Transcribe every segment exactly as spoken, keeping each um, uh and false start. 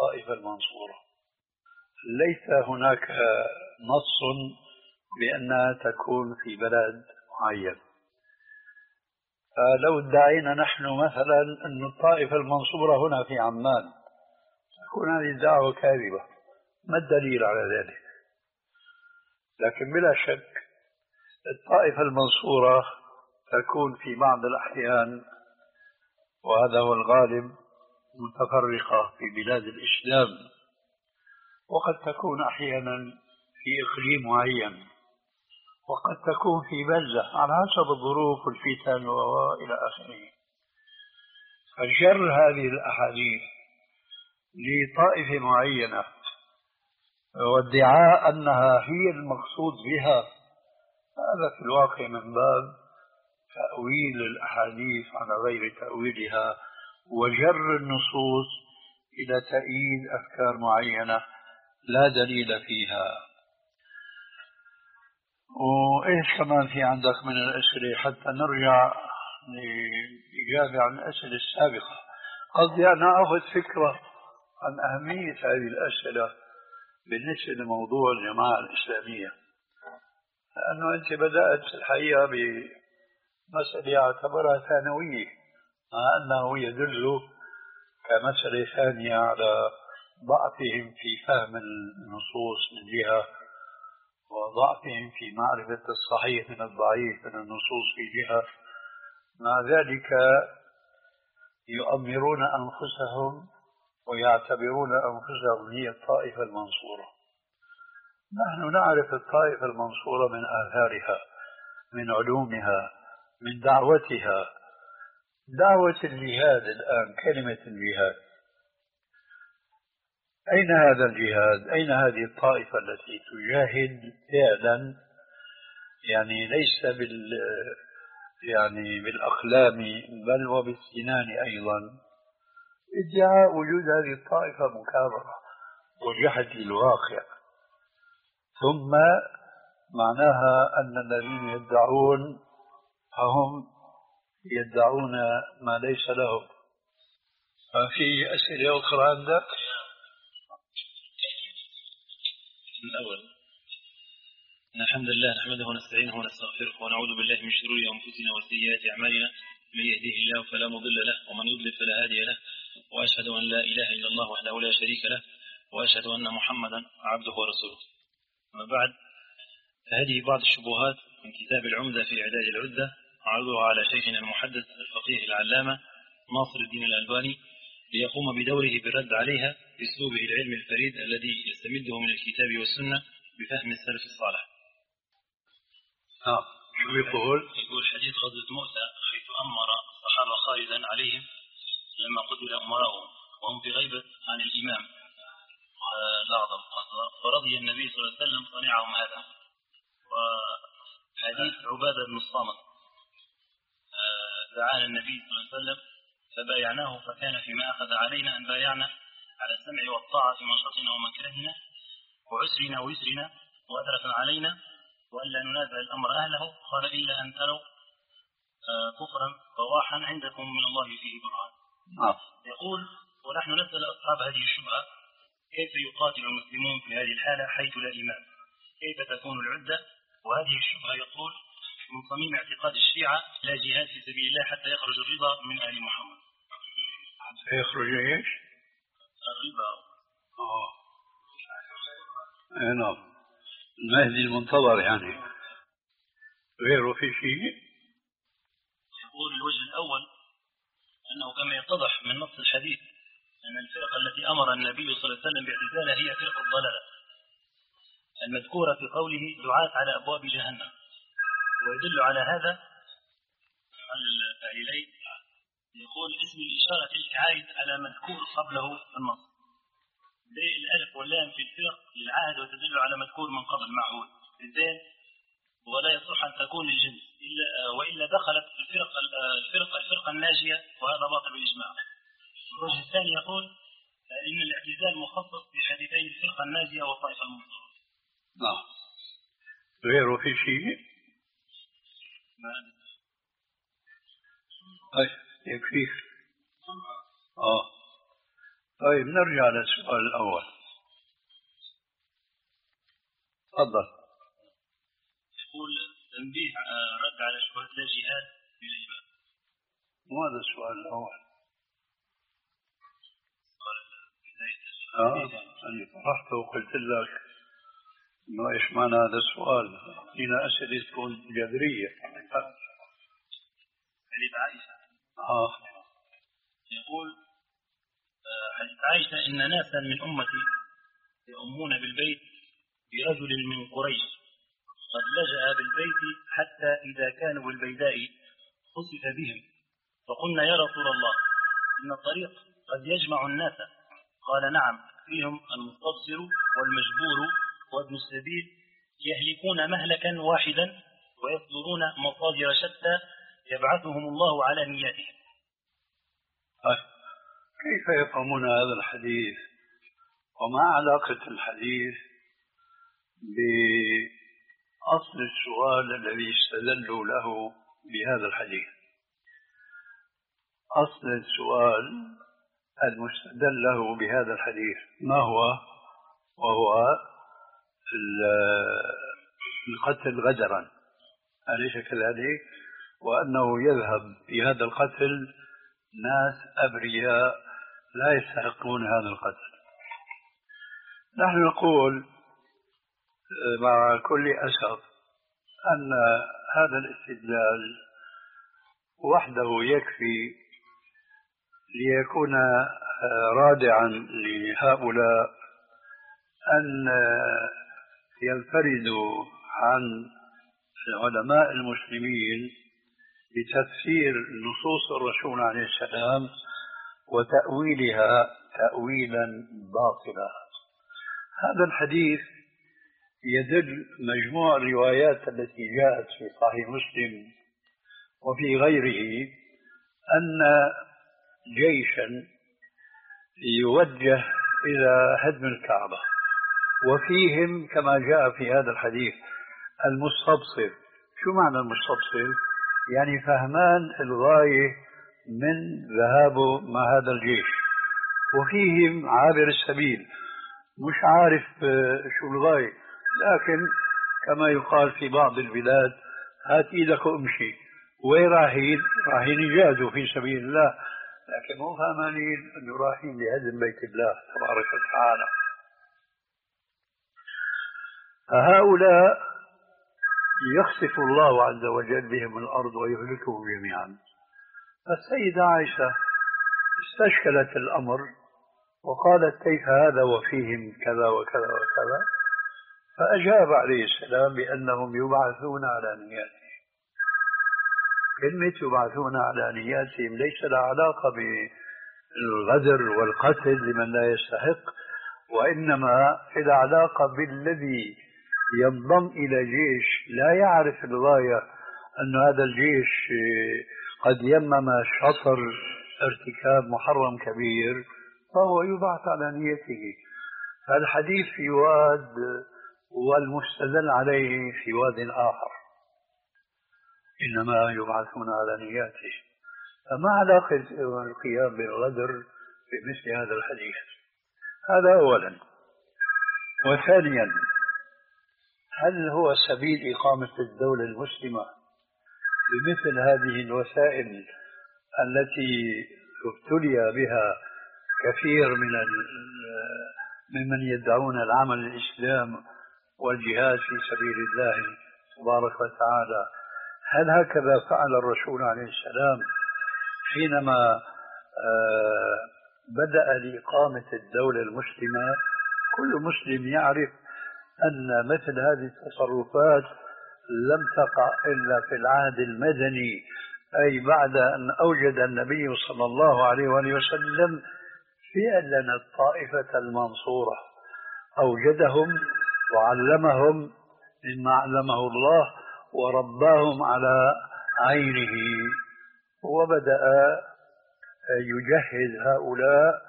الطائفة المنصورة. ليس هناك نص بأنها تكون في بلد معين. فلو ادعينا نحن مثلا أن الطائفة المنصورة هنا في عمان، تكون هذه الدعوة كاذبة. ما الدليل على ذلك؟ لكن بلا شك الطائفة المنصورة تكون في بعض الأحيان، وهذا هو الغالب، متفرقة في بلاد الإسلام، وقد تكون أحيانا في إقليم معين، وقد تكون في بلدة على حسب الظروف والفتن وإلى آخره. فجر هذه الأحاديث لطائفة معينة وادعاء أنها هي المقصود بها، هذا في الواقع من باب تأويل الأحاديث على غير تأويلها، وجر النصوص إلى تأييد أفكار معينة لا دليل فيها. وإيش كمان في عندك من الأسئلة حتى نرجع للإجابة عن الأسئلة السابقة؟ قصدي أنا أخذ فكرة عن أهمية هذه الأسئلة بالنسبة لموضوع الجماعة الإسلامية، لأنه أنت بدأت الحقيقة بمسألة أعتبرها ثانوية، مع أنه يدل كمسألة ثانية على ضعفهم في فهم النصوص من جهة، وضعفهم في معرفة الصحيح من الضعيف من النصوص في جهة. مع ذلك يؤمرون أنفسهم ويعتبرون أنفسهم هي الطائفة المنصورة. نحن نعرف الطائفة المنصورة من آثارها، من علومها، من دعوتها. دعوة الجهاد الآن، كلمة الجهاد، أين هذا الجهاد؟ أين هذه الطائفة التي تجاهد فعلا؟ يعني ليس بال يعني بالأقلام بل وبالسنان أيضا. ادعاء وجود هذه الطائفة مكابرة وجحد للواقع، ثم معناها أن الذين يدعون فهم يدعون ما ليس لهم. ففي أسئلة أخرى عندك؟ الأول، إن الحمد لله نحمده ونستعينه ونستغفره ونعوذ بالله من شرور أنفسنا وسيئات أعمالنا، من يهديه الله فلا مضل له ومن يضلل فلا هادي له، وأشهد أن لا إله إلا الله وحده لا شريك له، وأشهد أن محمدا عبده ورسوله. أما بعد، فهذه بعض الشبهات من كتاب العمدة في إعداد العدة، عرضها على شيخنا المحدث الفقيه العلامة ناصر الدين الألباني ليقوم بدوره بالرد عليها بأسلوبه العلمي الفريد الذي يستمده من الكتاب والسنة بفهم السلف الصالح. آه. شو يقول؟ يقول حديث غزوة مؤتة حيث أمر الصحابة خالدا عليهم لما قتل أمراؤهم وهم في غيبة عن الإمام الأعظم، فرضي النبي صلى الله عليه وسلم صنيعهم هذا. وحديث عبادة بن الصامت دعانا النبي صلى الله عليه وسلم فبايعناه، فكان فيما أخذ علينا أن بايعنا على السمع والطاعة في منشطنا ومكرهنا وعسرنا ويسرنا وأثرة علينا، وألا ننازع الأمر أهله. قال إلا أن تروا كفرا بواحا عندكم من الله فيه برهان. يقول: ونحن نسأل أصحاب هذه الشبهة كيف يقاتل المسلمون في هذه الحالة حيث لا إمام؟ كيف تكون العدة؟ وهذه الشبهة يقول من صميم اعتقاد الشيعة لا جهاد في سبيل الله حتى يخرج الرضا من آل محمد. حتى يخرج ايش؟ الرضا. اه اي نعم، المهدي المنتظر يعني. غيره في شيء؟ يقول الوجه الأول أنه كما يتضح من نص الحديث أن الفرقة التي أمر النبي صلى الله عليه وسلم باعتزالها هي فرقة الضلالة المذكورة في قوله دعاة على أبواب جهنم. ويدل على هذا التعليلين. يقول اسم الإشارة العائد على مذكور قبله في النص، زي الألف واللام في الفرق للعهد وتدل على مذكور من قبل معهود الزين، ولا يصح أن تكون الجنس إلا وإلا دخلت الفرق الفرقة الفرقة الناجية، وهذا باطل بالإجماع. الوجه الثاني يقول إن الاعتزال مخصص في حديثي الفرقة الناجية والطائفة المنصورة. نعم. غيره في شيء؟ طيب يكفيك. اه طيب نرجع للسؤال الأول. تفضل. يقول تنبيه رد على شبهة لا جهاد في الإيمان. وهذا السؤال الأول. آه أنا طرحته وقلت لك إنه إيش معنى هذا السؤال؟ هنا أسئلة تكون جذرية. حديث عائشة. آه. يقول حديث عائشة إن ناسا من أمتي يؤمون بالبيت برجل من قريش قد لجأ بالبيت حتى إذا كانوا بالبيداء خسف بهم، فقلنا يا رسول الله إن الطريق قد يجمع الناس. قال نعم، فيهم المستبصر والمجبور وابن السبيل يهلكون مهلكا واحدا ويصدرون مصادر شتى يبعثهم الله على نياتهم. كيف يفهمون هذا الحديث وما علاقة الحديث بأصل السؤال الذي استدلوا له بهذا الحديث؟ أصل السؤال المستدل له بهذا الحديث ما هو؟ وهو القتل غدرا، أليس كذلك؟ وأنه يذهب في هذا القتل ناس أبرياء لا يستحقون هذا القتل. نحن نقول مع كل أسف أن هذا الاستدلال وحده يكفي ليكون رادعا لهؤلاء أن ينفردوا عن علماء المسلمين بتفسير نصوص الرسول عليه السلام وتأويلها تأويلا باطلا. هذا الحديث يدل مجموع الروايات التي جاءت في صحيح مسلم وفي غيره أن جيشا يوجه إلى هدم الكعبة، وفيهم كما جاء في هذا الحديث المستبصر. شو معنى المستبصر؟ يعني فهمان الغاية من ذهابه مع هذا الجيش، وفيهم عابر السبيل مش عارف شو الغاية، لكن كما يقال في بعض البلاد هات ايدك وامشي. وين رايحين؟ رايحين يجاهدوا في سبيل الله، لكن مو فاهمين انه رايحين لهدم بيت الله تبارك وتعالى. فهؤلاء يخسف الله عز وجل بهم الارض ويهلكهم جميعا. فالسيدة عائشة استشكلت الامر وقالت كيف هذا وفيهم كذا وكذا وكذا، فأجاب عليه السلام بأنهم يبعثون على نياتهم. كلمة يبعثون على نياتهم ليس لها علاقة بالغدر والقتل لمن لا يستحق، وإنما لها علاقة بالذي ينضم إلى جيش لا يعرف الغاية، أن هذا الجيش قد يمم شطر ارتكاب محرم كبير، فهو يبعث على نيته. فالحديث في واد والمستدل عليه في واد آخر، إنما يبعثون على نياته. فما علاقة القيام بالغدر في مثل هذا الحديث؟ هذا أولا. وثانيا، هل هو سبيل إقامة الدولة المسلمة بمثل هذه الوسائل التي ابتلي بها كثير من ممن يدعون العمل الإسلام والجهاد في سبيل الله تبارك وتعالى؟ هل هكذا فعل الرسول عليه السلام حينما بدأ لإقامة الدولة المسلمة؟ كل مسلم يعرف أن مثل هذه التصرفات لم تقع إلا في العهد المدني، أي بعد أن أوجد النبي صلى الله عليه وآله وسلم فعلا الطائفة المنصورة، أوجدهم وعلمهم مما علمه الله ورباهم على عينه، وبدأ يجهز هؤلاء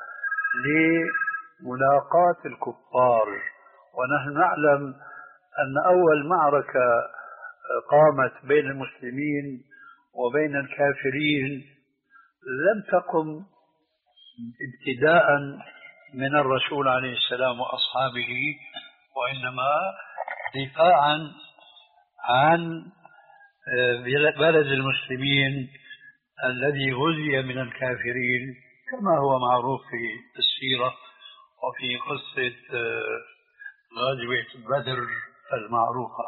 لملاقاة الكفار. ونحن نعلم أن أول معركة قامت بين المسلمين وبين الكافرين لم تقم ابتداء من الرسول عليه السلام وأصحابه، وإنما دفاعا عن بلد المسلمين الذي غزي من الكافرين، كما هو معروف في السيرة وفي قصة غزوة بدر المعروفة.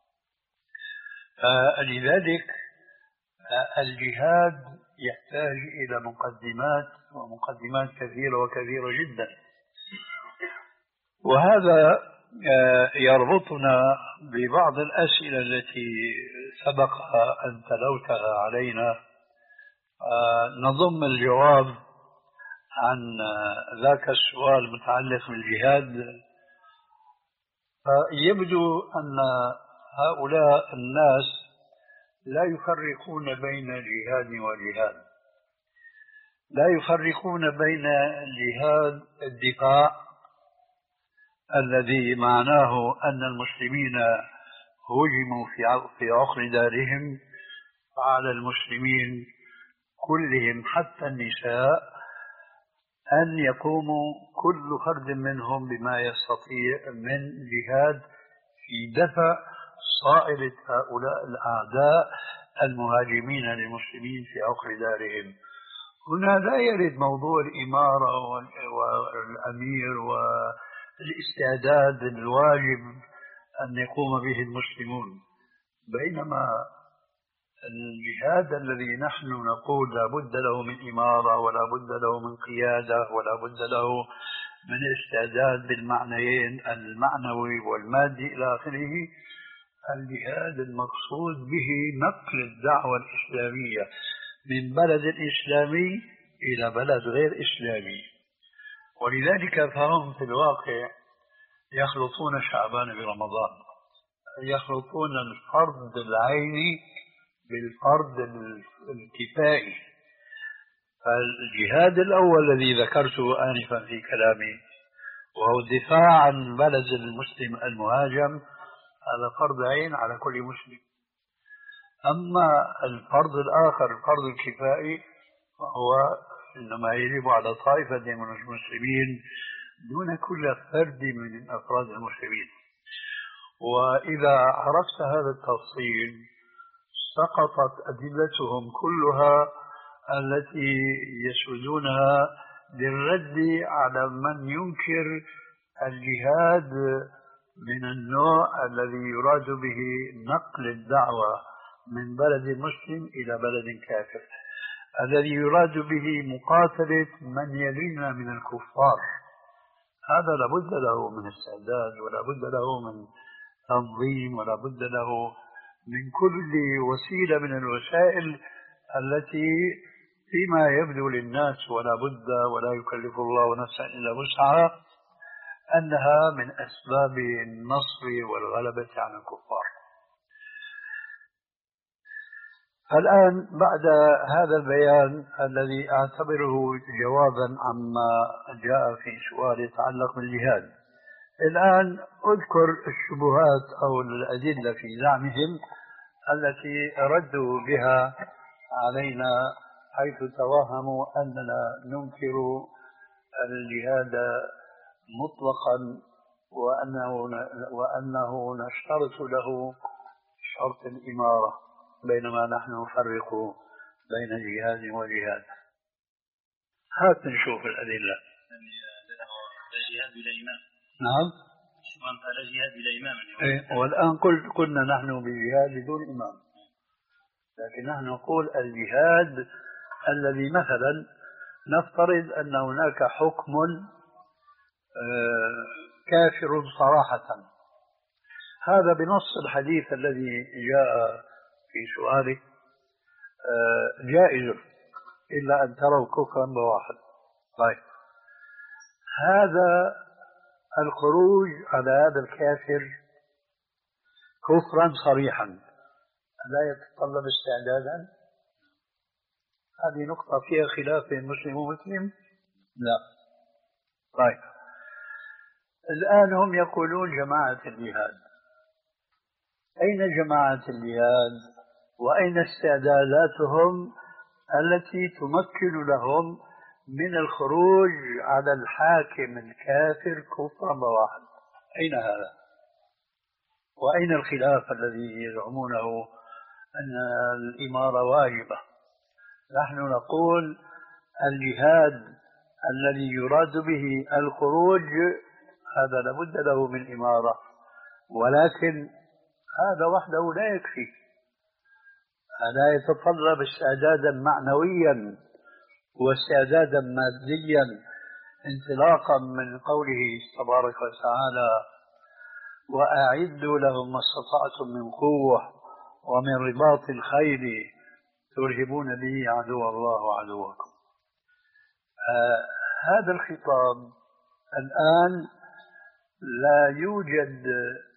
فلذلك الجهاد يحتاج إلى مقدمات ومقدمات كثيرة وكثيرة جدا، وهذا يربطنا ببعض الأسئلة التي سبق أن تلوتها علينا. نضم الجواب عن ذاك السؤال المتعلق بالجهاد. يبدو أن هؤلاء الناس لا يفرقون بين جهاد وجهاد، لا يفرقون بين جهاد الدفاع الذي معناه أن المسلمين هجموا في عقر دارهم، فعلى المسلمين كلهم حتى النساء أن يقوموا كل فرد منهم بما يستطيع من جهاد في دفع صائلة هؤلاء الأعداء المهاجمين للمسلمين في عقر دارهم. هنا لا يرد موضوع الإمارة والأمير والاستعداد الواجب أن يقوم به المسلمون، بينما الجهاد الذي نحن نقول لا بد له من إمارة ولا بد له من قيادة ولا بد له من استعداد بالمعنيين المعنوي والمادي إلى آخره، الجهاد المقصود به نقل الدعوة الإسلامية من بلد إسلامي إلى بلد غير إسلامي. ولذلك فهم في الواقع يخلطون شعبان برمضان، يخلطون الفرض العيني بالفرض الكفائي. فالجهاد الأول الذي ذكرته آنفا في كلامي وهو الدفاع عن بلد المسلم المهاجم، هذا فرض عين على كل مسلم. أما الفرض الآخر الفرض الكفائي فهو إنما يجب على طائفة من المسلمين دون كل فرد من أفراد المسلمين. وإذا عرفت هذا التفصيل سقطت أدلتهم كلها التي يسردونها للرد على من ينكر الجهاد من النوع الذي يراد به نقل الدعوة من بلد مسلم إلى بلد كافر، الذي يراد به مقاتلة من يلينا من الكفار. هذا لابد له من استعداد ولا بد له من تنظيم ولا بد له من كل وسيلة من الوسائل التي فيما يبدو للناس ولا بد ولا يكلف الله نفسا إلا وسعها أنها من أسباب النصر والغلبة على الكفار. الآن بعد هذا البيان الذي أعتبره جوابا عما جاء في سؤال يتعلق بالجهاد، الآن أذكر الشبهات أو الأدلة في زعمهم التي ردوا بها علينا، حيث توهموا أننا ننكر الجهاد مطلقا وأنه, وأنه نشترط له شرط الإمارة، بينما نحن نفرق بين جهاد وجهاد. هات نشوف الأدلة. لا جهاد بلا إمام. نعم. لا جهاد بلا إمام. إيه. والآن قل قلنا نحن بجهاد بدون إمام، لكن نحن نقول الجهاد الذي مثلا نفترض أن هناك حكم كافر صراحة، هذا بنص الحديث الذي جاء في سؤالك جائز إلا أن تروا كفرا بواحد. طيب، هذا الخروج على هذا الكافر كفرا صريحا لا يتطلب استعدادا؟ هذه نقطة فيها خلاف بين مسلم ومسلم؟ لا. طيب، الآن هم يقولون جماعة الجهاد. أين جماعة الجهاد وأين استعداداتهم التي تمكن لهم من الخروج على الحاكم الكافر كفرا بواحا. أين هذا؟ وأين الخلاف الذي يزعمونه أن الإمارة واجبة؟ نحن نقول الجهاد الذي يراد به الخروج هذا لابد له من إمارة، ولكن هذا وحده لا يكفي، هذا يتطلب استعدادا معنويا واستعدادا ماديا، انطلاقا من قوله تبارك وتعالى: وأعدوا لهم ما استطعتم من قوة ومن رباط الخيل ترهبون به عدو الله وعدوكم. آه هذا الخطاب الآن لا يوجد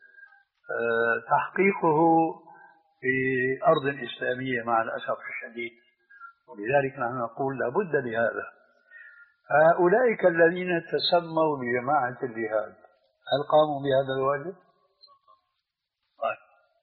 آه تحقيقه في أرض إسلامية مع الأسف الشديد، ولذلك نحن نقول لابد لهذا. أولئك الذين تسموا بجماعة الجهاد هل قاموا بهذا الواجب؟ طيب.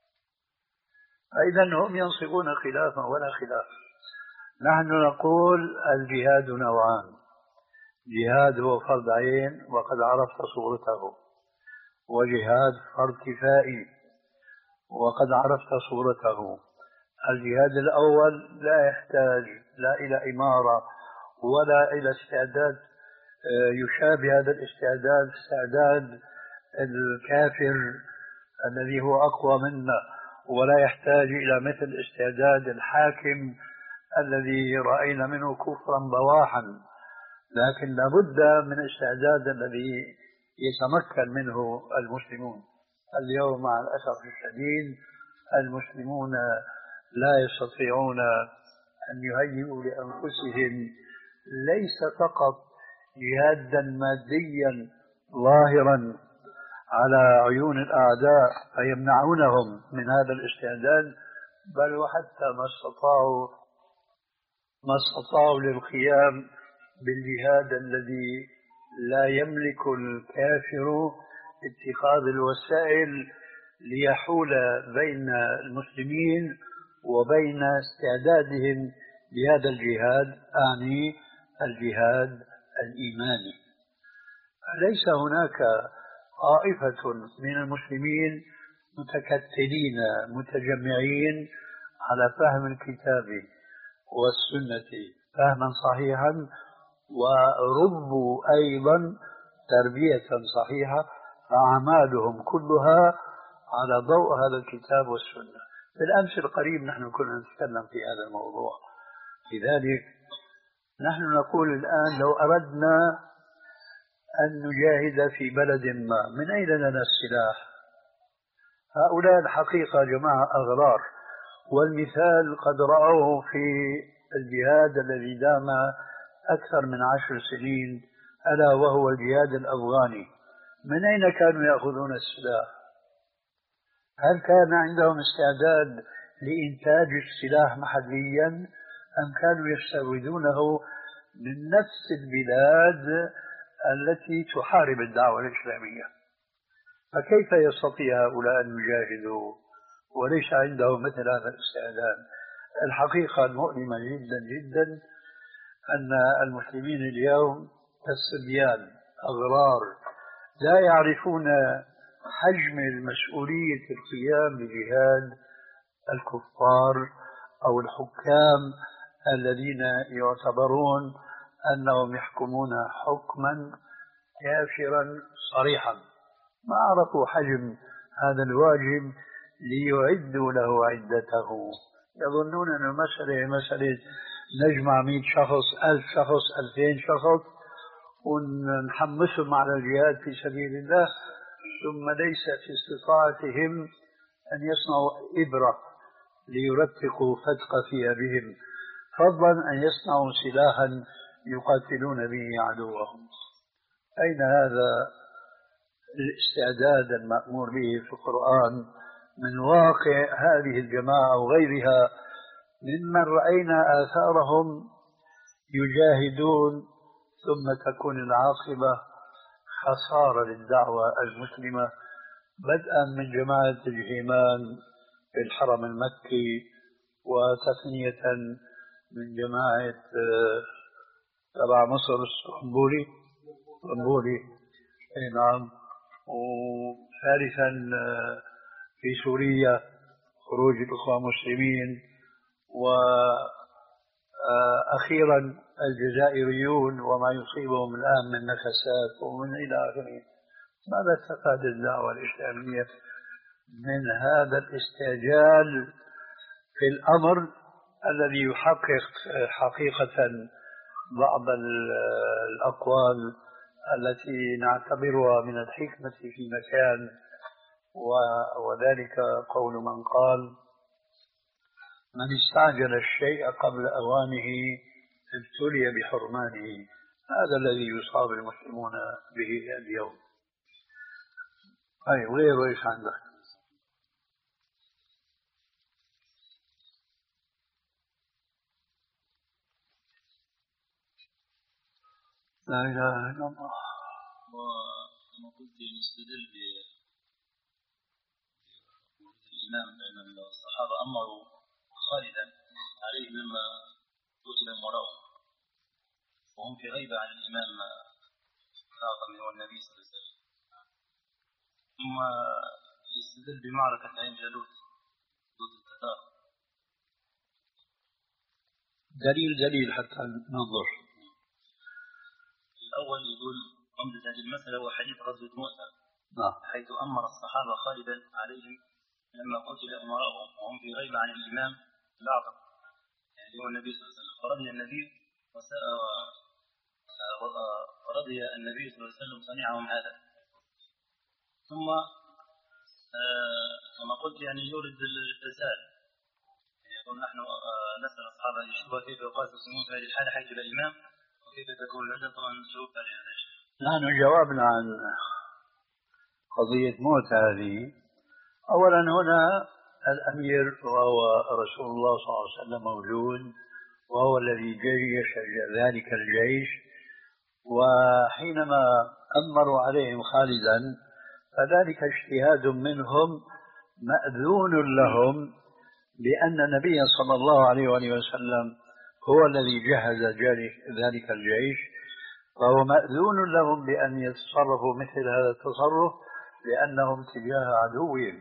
فإذا هم ينصبون خلافا ولا خلاف. نحن نقول الجهاد نوعان: جهاد هو فرض عين وقد عرفت صورته، وجهاد فرض كفائي وقد عرفت صورته. الجهاد الأول لا يحتاج لا إلى إمارة ولا إلى استعداد يشابه هذا الاستعداد استعداد الكافر الذي هو أقوى منا، ولا يحتاج إلى مثل استعداد الحاكم الذي رأينا منه كفرا بواحا، لكن لابد من استعداد الذي يتمكن منه المسلمون. اليوم مع الأسف الشديد المسلمون لا يستطيعون أن يهيئوا لأنفسهم ليس فقط جهادا ماديا ظاهرا على عيون الأعداء فيمنعونهم من هذا الاستعداد، بل وحتى ما استطاعوا ما استطاعوا للقيام بالجهاد الذي لا يملك الكافر اتخاذ الوسائل ليحول بين المسلمين وبين استعدادهم لهذا الجهاد، أعني الجهاد الإيماني. ليس هناك طائفة من المسلمين متكتلين متجمعين على فهم الكتاب والسنة فهما صحيحا، وربوا أيضا تربية صحيحة، فأعمالهم كلها على ضوء هذا الكتاب والسنة. بالأمس القريب نحن كنا نتكلم في هذا الموضوع. لذلك نحن نقول الآن لو أردنا أن نجاهد في بلد ما، من أين لنا السلاح؟ هؤلاء الحقيقة جماعة أغرار، والمثال قد رأوه في الجهاد الذي دام أكثر من عشر سنين، ألا وهو الجهاد الأفغاني. من أين كانوا يأخذون السلاح؟ هل كان عندهم استعداد لإنتاج السلاح محليا أم كانوا يستوردونه من نفس البلاد التي تحارب الدعوة الإسلامية؟ فكيف يستطيع هؤلاء أن يجاهدوا وليس عندهم مثل هذا الاستعداد؟ الحقيقة المؤلمة جدا جدا أن المسلمين اليوم كالصبيان أغرار لا يعرفون حجم المسؤولية في القيام بجهاد الكفار أو الحكام الذين يعتبرون أنهم يحكمون حكما كافرا صريحا، ما عرفوا حجم هذا الواجب ليعدوا له عدته. يظنون أن المسألة مسألة نجمع مئة شخص، ألف شخص، ألفين شخص ونحمسهم على الجهاد في سبيل الله، ثم ليس في استطاعتهم أن يصنعوا إبرة ليرتقوا فتق ثيابهم، فضلا أن يصنعوا سلاحا يقاتلون به عدوهم. أين هذا الاستعداد المأمور به في القرآن من واقع هذه الجماعة وغيرها ممن رأينا آثارهم يجاهدون ثم تكون العاقبة خسارة للدعوة المسلمة، بدءا من جماعة الجهيمان في الحرم المكي، وتثنية من جماعة تبع مصر الاسطنبولي اسطنبولي اي نعم. وثالثا في سوريا خروج الإخوان المسلمين، وأخيرا الجزائريون وما يصيبهم الآن من نكسات ومن إلى آخره. ماذا استفاد الدعوة الإسلامية من هذا الاستعجال في الأمر الذي يحقق حقيقة بعض الأقوال التي نعتبرها من الحكمة في مكان، وذلك قول من قال: من استعجل الشيء قبل أوانه ابتلي بحرمانه. هذا الذي يصاب المسلمون به اليوم. أي غير إيش عندك؟ لا إله إلا الله. وكما قلت يستدل بالإمام بأن الصحابة أمروا خالدا عليه لما قتل وراءه وهم في غيبة عن الإمام الأعظم هو النبي صلى الله عليه وسلم. ثم يستدل بمعركة عين جالوت ضد التتار. دليل دليل حتى ننظر. الأول يقول عمدة هذه المسألة هو حديث غزوة مؤتة نعم. حيث أمر الصحابة خالدا عليهم لما قتل أمراءهم وهم في غيبة عن الإمام الأعظم يعني هو النبي صلى الله عليه وسلم. فرضي النبي ورضي النبي صلى الله عليه وسلم صنيعهم هذا. ثم كما قلت يعني يورد التساؤل يقول نحن نسأل أصحاب هذه الشبهة كيف يقاس المسلمون في هذه الحالة حيث لا إمام وكيف تكون العدة. طبعا جواب على هذا الشيء. نحن جوابنا عن قضية موت هذه. أولا هنا الأمير وهو رسول الله صلى الله عليه وسلم موجود، وهو الذي جيش ذلك الجيش، وحينما أمروا عليهم خالدا فذلك اجتهاد منهم مأذون لهم بأن النبي صلى الله عليه وسلم هو الذي جهز ذلك الجيش، فهو مأذون لهم بأن يتصرفوا مثل هذا التصرف لأنهم تجاه عدوهم.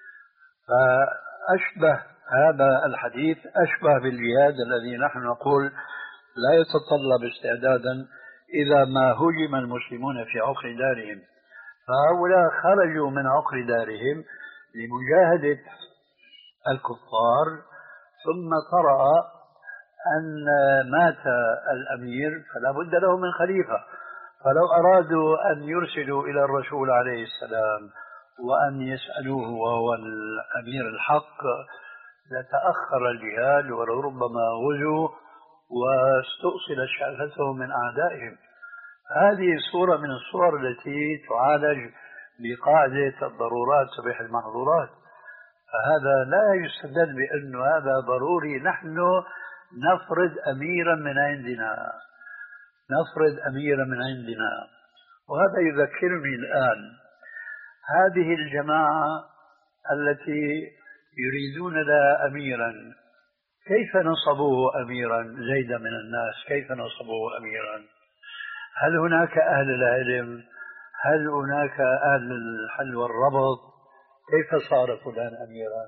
فأشبه هذا الحديث أشبه بالجهاد الذي نحن نقول لا يتطلب استعدادا إذا ما هجم المسلمون في عقر دارهم. فهؤلاء خرجوا من عقر دارهم لمجاهدة الكفار، ثم طرأ أن مات الأمير فلا بد له من خليفة. فلو أرادوا أن يرسلوا إلى الرسول عليه السلام وأن يسألوه وهو الأمير الحق لتأخر الجهاد ولربما غزوا واستؤصل شأفتهم من أعدائهم. هذه صورة من الصور التي تعالج بقاعدة الضرورات تبيح المحظورات. فهذا لا يستدل بأن هذا ضروري. نحن نفرض أميرا من عندنا نفرض أميرا من عندنا وهذا يذكرني الآن هذه الجماعة التي يريدون لها أميرا، كيف نصبوه أميرا؟ زيد من الناس كيف نصبوه أميرا؟ هل هناك أهل العلم؟ هل هناك أهل الحل والربط؟ كيف صار فلان أميرا؟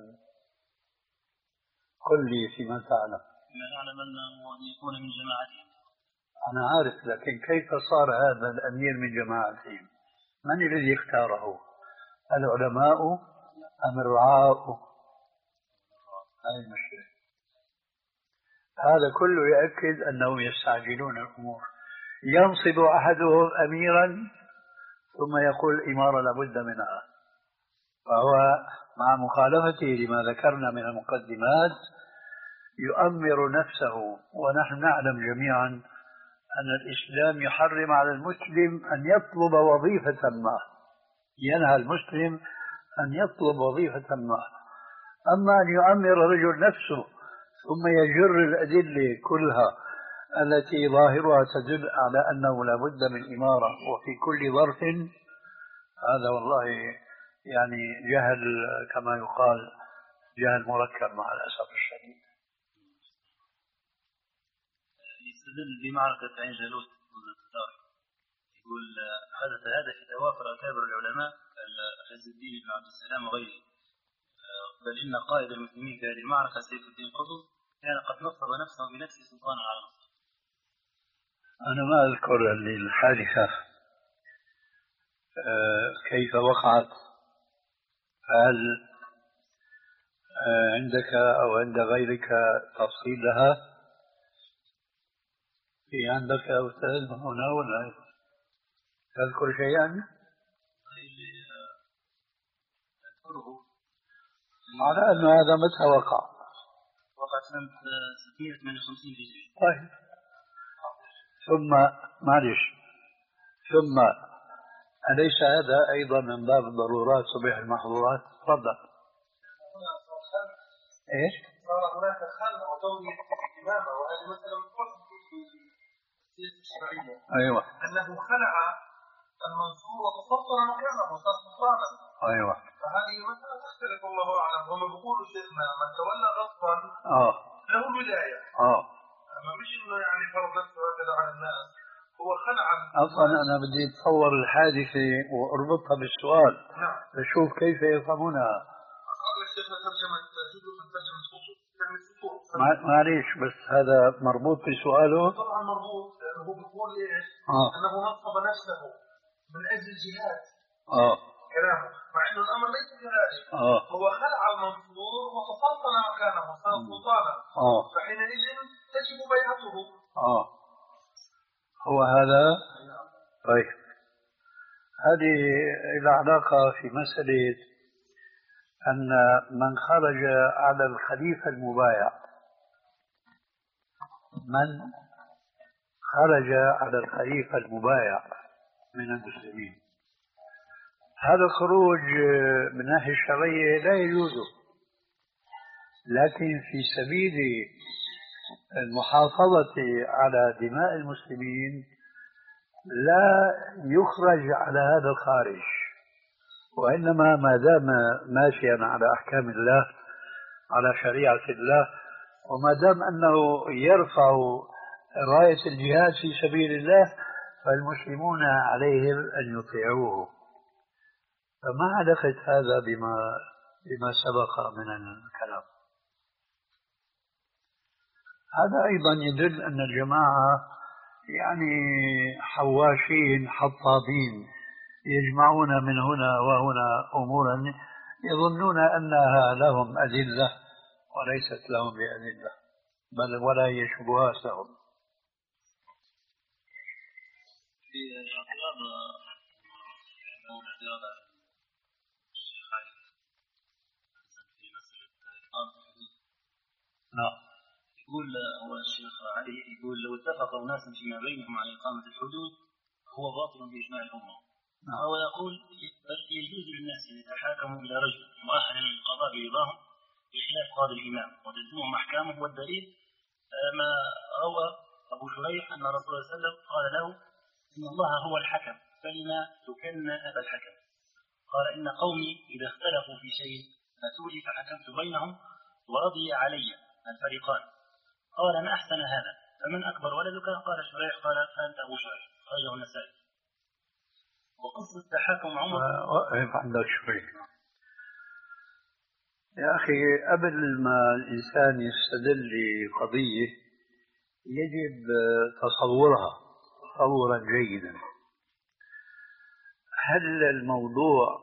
قل لي فيما تعلم. ما أعلم أنه يكون من جماعتهم. أنا عارف، لكن كيف صار هذا الأمير من جماعتهم؟ من الذي اختاره؟ العلماء أم الرعاء؟ هذه المشكلة. هذا كله يؤكد أنهم يستعجلون الأمور. ينصب أحدهم أميرا ثم يقول الإمارة لابد منها، فهو مع مخالفته لما ذكرنا من المقدمات يؤمر نفسه. ونحن نعلم جميعا أن الإسلام يحرم على المسلم أن يطلب وظيفة ما، ينهى المسلم أن يطلب وظيفة ما. أما أن يؤمر الرجل نفسه ثم يجر الأدلة كلها التي ظاهرها تدل على أنه لا بد من إمارة وفي كل ظرف، هذا والله يعني جهل كما يقال، جهل مركب مع الأسف الشديد. استدل بمعركة عين جالوت ضد التتار، يقول حدث هذا في توافر أكابر العلماء عز الدين بن عبد السلام وغيره، بل إن قائد المسلمين في هذه المعركة سيف الدين قطز كان قد نصب نفسه بنفسه سلطانا على مصر. أنا ما أذكر الحادثة كيف وقعت، هل عندك أو عند غيرك تفصيل لها؟ في عندك يا أستاذ هنا ولا تذكر شيئا؟ أذكره على أن هذا متى وقع؟ وقع سنة ستمائة وثمانية وخمسين هجري. طيب، ثم معلش، ثم أليس هذا أيضا من باب الضرورات تبيح المحظورات؟ تفضل. ايش؟ صار هناك خلع وتوجيه الإمامة، وهذه مسألة مفروض في السياسة الشرعية. أيوه. أنه خلع المنصور وتصدر مكانه وصار سلطانا. أيوه. فهذه مسألة تختلف والله أعلم، هم بيقولوا شيخنا من تولى غصبا آه له الولاية. آه أما مش إنه يعني فرض نفسه هكذا على الناس، هو خلع. أصلا أنا بدي أتصور الحادثة وأربطها بالسؤال. نعم. أشوف كيف يفهمونها. معليش بس هذا مربوط بسؤاله؟ طبعا مربوط، لأنه هو بيقول إيش؟ آه. أنه نصب نفسه من أجل الجهاد. آه. كلامه، مع أنه الأمر ليس كذلك. آه. هو خلع المنصور وتسلطن مكانه وصار سلطانا. آه. فحينئذ تجب بيعته. آه. هو هذا؟ طيب، هذه العلاقة في مسألة أن من خرج على الخليفة المبايع، من خرج على الخليفة المبايع من المسلمين، هذا الخروج من ناحية الشرعية لا يجوز، لكن في سبيل المحافظة على دماء المسلمين لا يخرج على هذا الخارج، وإنما ما دام ماشيا على أحكام الله على شريعة الله، وما دام أنه يرفع راية الجهاد في سبيل الله فالمسلمون عليهم أن يطيعوه. فما علاقة هذا بما بما سبق من الكلام؟ هذا أيضا يدل أن الجماعة يعني حواشين حطابين يجمعون من هنا وهنا أمورا يظنون أنها لهم أدلة وليست لهم بأدلة، بل ولا هي شبهات لهم. في اعتراض مولانا الشيخ علي في مسألة إقامة الحدود. نعم. يقول هو الشيخ علي يقول لو اتفق أناس فيما بينهم على إقامة الحدود هو باطل بإجماع الأمة. نعم. هو يقول بل يجوز للناس أن يتحاكموا إلى رجل مؤهل للقضاء برضاهم بخلاف قاضي الإمام وتلزمهم أحكامه، والدليل ما روى أبو شريح أن رسول الله صلى الله عليه وسلم قال له إن الله هو الحكم فلما تكن أبا الحكم. قال إن قومي إذا اختلفوا في شيء أتولي فحكمت بينهم ورضي علي الفريقان. قال ما أحسن هذا فمن أكبر ولدك؟ قال شريح. قال فأنت أبو شريح. خرجه النسائي. وقصة التحاكم عمر وقف عندك شوي يا أخي. قبل ما الإنسان يستدل بقضية يجب تصورها تصورا جيدا. هل الموضوع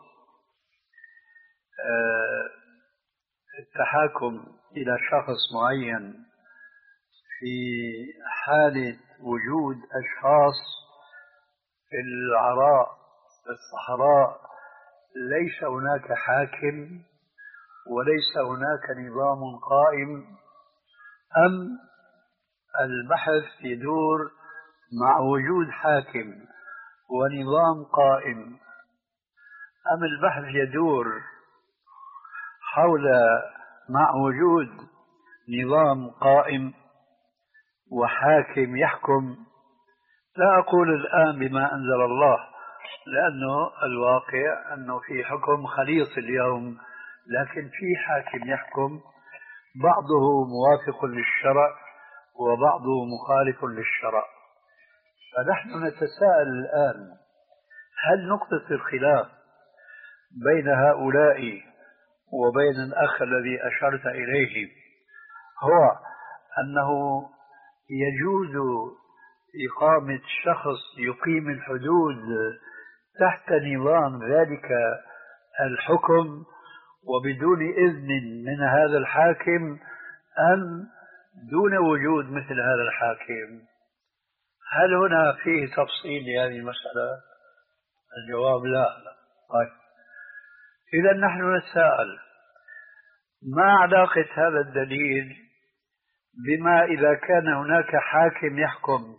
التحاكم إلى شخص معين في حالة وجود أشخاص في العراء في الصحراء ليس هناك حاكم وليس هناك نظام قائم، أم البحث يدور مع وجود حاكم ونظام قائم، أم البحث يدور حول مع وجود نظام قائم وحاكم يحكم؟ لا أقول الآن بما أنزل الله، لأنه الواقع أنه في حكم خليط اليوم، لكن في حاكم يحكم بعضه موافق للشرع وبعضه مخالف للشرع. فنحن نتساءل الآن، هل نقطة الخلاف بين هؤلاء وبين الأخ الذي أشرت إليه هو أنه يجوز إقامة شخص يقيم الحدود تحت نظام ذلك الحكم وبدون إذن من هذا الحاكم، أم دون وجود مثل هذا الحاكم؟ هل هنا فيه تفصيل لهذه المسألة؟ الجواب لا. طيب، إذا نحن نتساءل ما علاقة هذا الدليل بما إذا كان هناك حاكم يحكم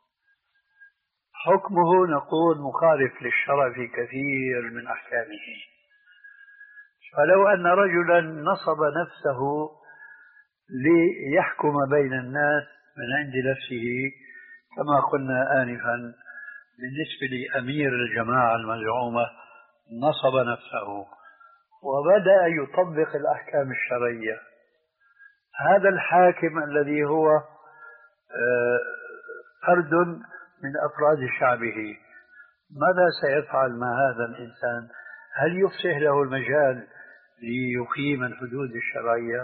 حكمه نقول مخالف للشرع في كثير من أحكامه؟ فلو أن رجلا نصب نفسه ليحكم بين الناس من عند نفسه كما قلنا آنفا بالنسبة لأمير الجماعة المزعومة، نصب نفسه وبدأ يطبق الأحكام الشرعية، هذا الحاكم الذي هو فرد من أفراد شعبه ماذا سيفعل مع هذا الإنسان؟ هل يفسح له المجال ليقيم الحدود الشرعية؟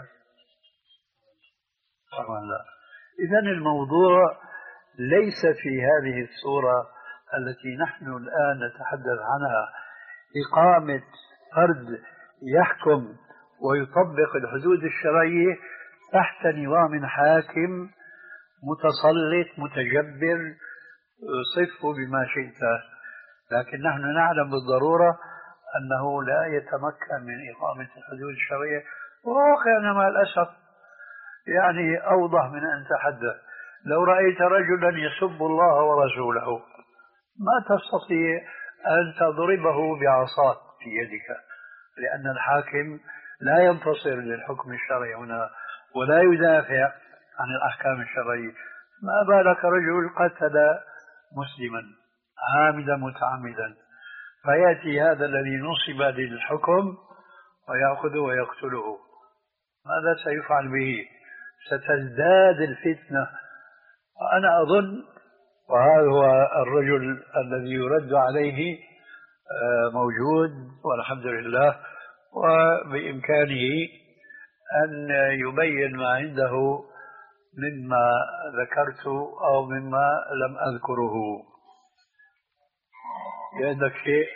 طبعا لا. إذن الموضوع ليس في هذه الصورة التي نحن الآن نتحدث عنها، إقامة فرد يحكم ويطبق الحدود الشرعية تحت نظام حاكم متسلط متجبر صفه بما شئت، لكن نحن نعلم بالضرورة أنه لا يتمكن من إقامة الحدود الشرعية. وواقعنا مع الأسف يعني أوضح من أن تحدث. لو رأيت رجلا يسب الله ورسوله ما تستطيع أن تضربه بعصاك في يدك، لأن الحاكم لا ينتصر للحكم الشرعي هنا ولا يدافع عن الأحكام الشرعية. ما بالك رجل قتل مسلما عامدا متعمدا، فيأتي هذا الذي نصب للحكم ويأخذه ويقتله، ماذا سيفعل به؟ ستزداد الفتنة. أنا أظن، وهذا هو الرجل الذي يرد عليه موجود والحمد لله، وبإمكانه أن يبين ما عنده مما ذكرت أو مما لم أذكره. عندك شيء؟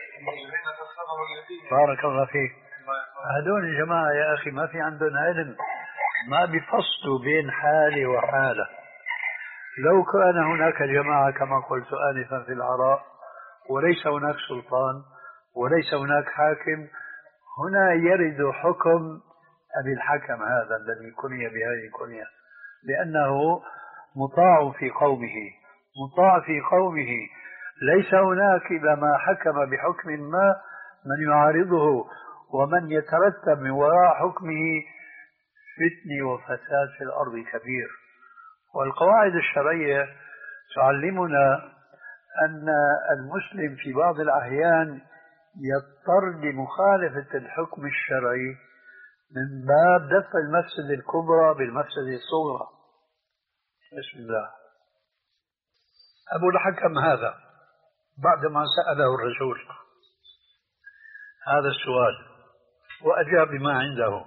بارك الله فيك. هذول الجماعة يا أخي ما في عندهم علم، ما بيفصلوا بين حالة وحالة. لو كان هناك جماعة كما قلت آنفا في العراء وليس هناك سلطان وليس هناك حاكم، هنا يرد حكم أبي الحكم هذا الذي كني بهذه الكنية، لأنه مطاع في قومه مطاع في قومه ليس هناك إذا ما حكم بحكم ما من يعارضه ومن يترتب من وراء حكمه فتن وفساد في الأرض كبير. والقواعد الشرعية تعلمنا أن المسلم في بعض الأحيان يضطر لمخالفة الحكم الشرعي من باب دفع المفسدة الكبرى بالمفسدة الصغرى. بسم الله. أبو الحكم هذا بعدما سأله الرسول هذا السؤال وأجاب بما عنده،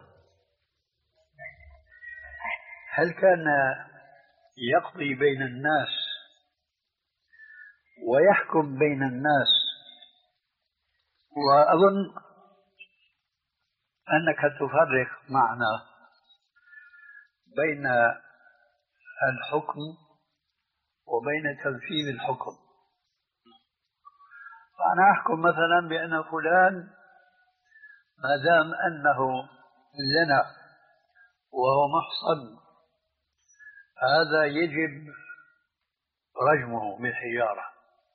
هل كان يقضي بين الناس ويحكم بين الناس؟ وأظن أنك تفرق معنا بين الحكم وبين تنفيذ الحكم. فأنا أحكم مثلا بأن فلان ما دام أنه زنى وهو محصن هذا يجب رجمه بالحجارة،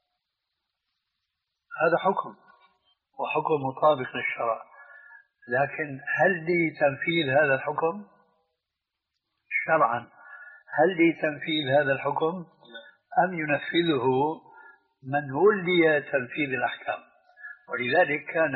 هذا حكم وحكم مطابق للشرع، لكن هل لي تنفيذ هذا الحكم شرعا؟ هل لي تنفيذ هذا الحكم أم ينفذه من ولي تنفيذ الأحكام؟ ولذلك كان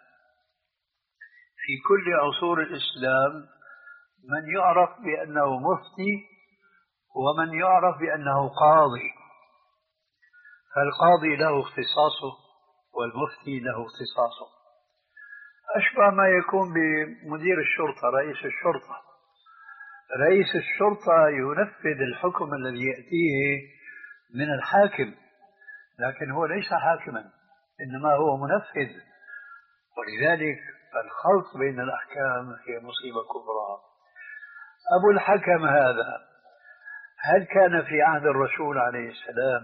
في كل عصور الإسلام من يعرف بأنه مفتي ومن يعرف بأنه قاضي، فالقاضي له اختصاصه والمفتي له اختصاصه، أشبه ما يكون بمدير الشرطة رئيس الشرطة. رئيس الشرطة ينفذ الحكم الذي يأتيه من الحاكم، لكن هو ليس حاكما، إنما هو منفذ. ولذلك الخلط بين الأحكام هي مصيبة كبرى. أبو الحكم هذا هل كان في عهد الرسول عليه السلام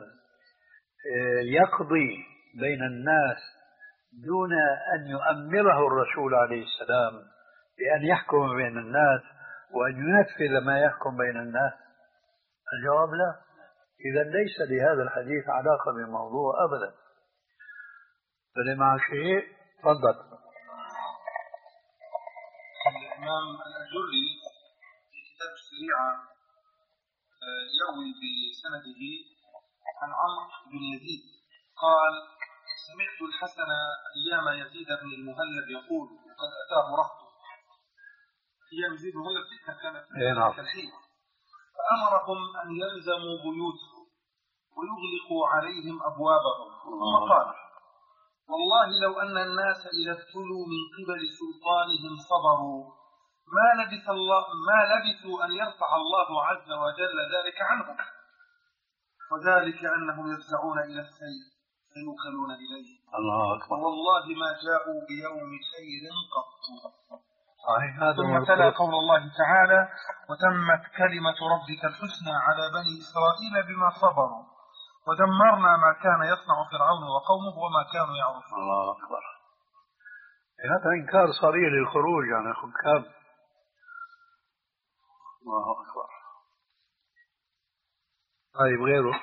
يقضي بين الناس دون أن يؤمره الرسول عليه السلام بأن يحكم بين الناس وأن ينفذ ما يحكم بين الناس؟ الجواب لا. إذا ليس لهذا الحديث علاقة بالموضوع أبدا. فلي مع شيء تفضل. الإمام الأجري في كتاب الشريعة يروي بسنده عن عمرو بن يزيد قال: سمعت الحسن أيام يزيد بن المهلب يقول وقد أتاه رهطه. أيام يزيد بن المهلب كانت في الحين، فأمرهم أن يلزموا بيوتهم ويغلقوا عليهم أبوابهم. ثم قال: والله لو أن الناس إذا ابتلوا من قبل سلطانهم صبروا ما لبث الله ما لبثوا أن يرفع الله عز وجل ذلك عنهم، وذلك أنهم يفزعون إلى السيف فيوكلون إليه. الله أكبر. والله ما جاءوا بيوم خير قط. صحيح. ثم تلا قول الله تعالى: وتمت كلمة ربك الحسنى على بني إسرائيل بما صبروا ودمرنا ما كان يصنع فرعون وقومه وما كانوا يعرفون. الله أكبر. هذا إنكار صريح للخروج عن الحكام. الله أكبر. طيب غيره؟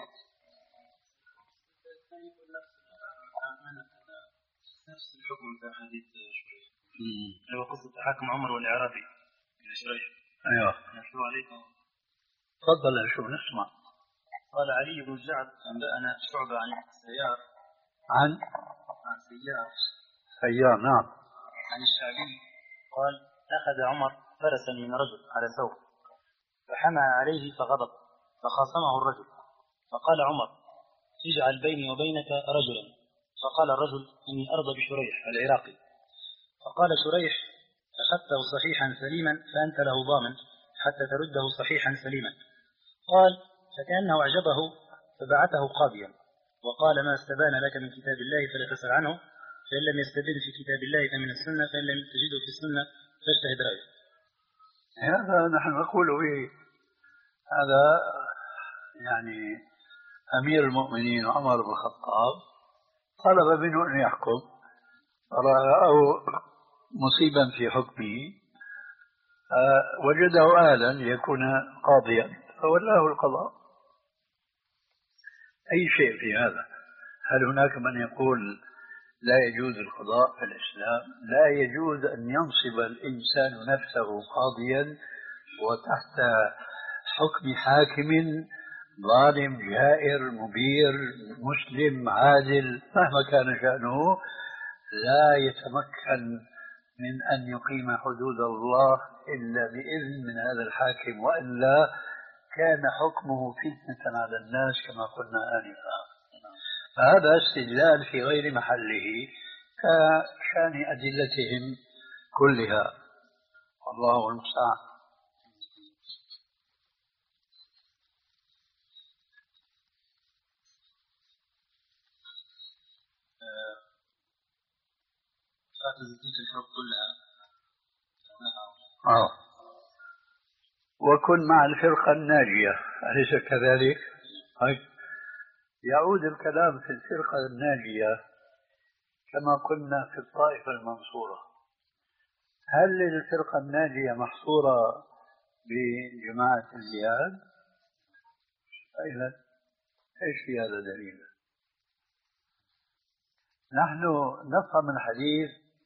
نفس الحكم في حديث شريح، هو قصة تحاكم عمر والإعرابي إلى شريح. أيوه. نشوف عليكم. تفضل نشوف نسمع. قال علي بن جعد أنبأنا شعبة عن سيار عن عن سيار سيار نعم عن الشعبي قال: أخذ عمر فرسا من رجل على ثوب فحمى عليه فغضب فخاصمه الرجل، فقال عمر: اجعل بيني وبينك رجلا. فقال الرجل: إني أرضى بشريح العراقي. فقال شريح: أخذته صحيحا سليما فأنت له ضامن حتى ترده صحيحا سليما. قال: فكأنه أعجبه فبعثه قاضيا وقال: ما استبان لك من كتاب الله فلا تسأل عنه، فإن لم يستبن في كتاب الله فمن السنة، فإن لم تجده في السنة فاجتهد رأيه. هذا نحن نقول به. هذا يعني أمير المؤمنين عمر بن الخطاب طلب منه أن يحكم، فرأى مصيبا في حكمه وجده أهلا ليكون قاضيا فولاه القضاء. أي شيء في هذا. هل هناك من يقول لا يجوز القضاء في الإسلام؟ لا يجوز أن ينصب الإنسان نفسه قاضيا وتحت حكم حاكم ظالم جائر مبير مسلم عادل مهما كان شأنه، لا يتمكن من أن يقيم حدود الله إلا بإذن من هذا الحاكم، وإلا كان حكمه فتنة على الناس كما قلنا آنفا. فهذا استدلال في غير محله كشأن أدلتهم كلها، والله المستعان. تلك الحروب كلها آه. وكن مع الفرقة الناجية، أليس كذلك؟ هاي. يعود الكلام في الفرقة الناجية كما قلنا في الطائفة المنصورة. هل الفرقة الناجية محصورة بجماعة الجهاد؟ إذا إيش في هذا دليل؟ نحن نفهم الحديث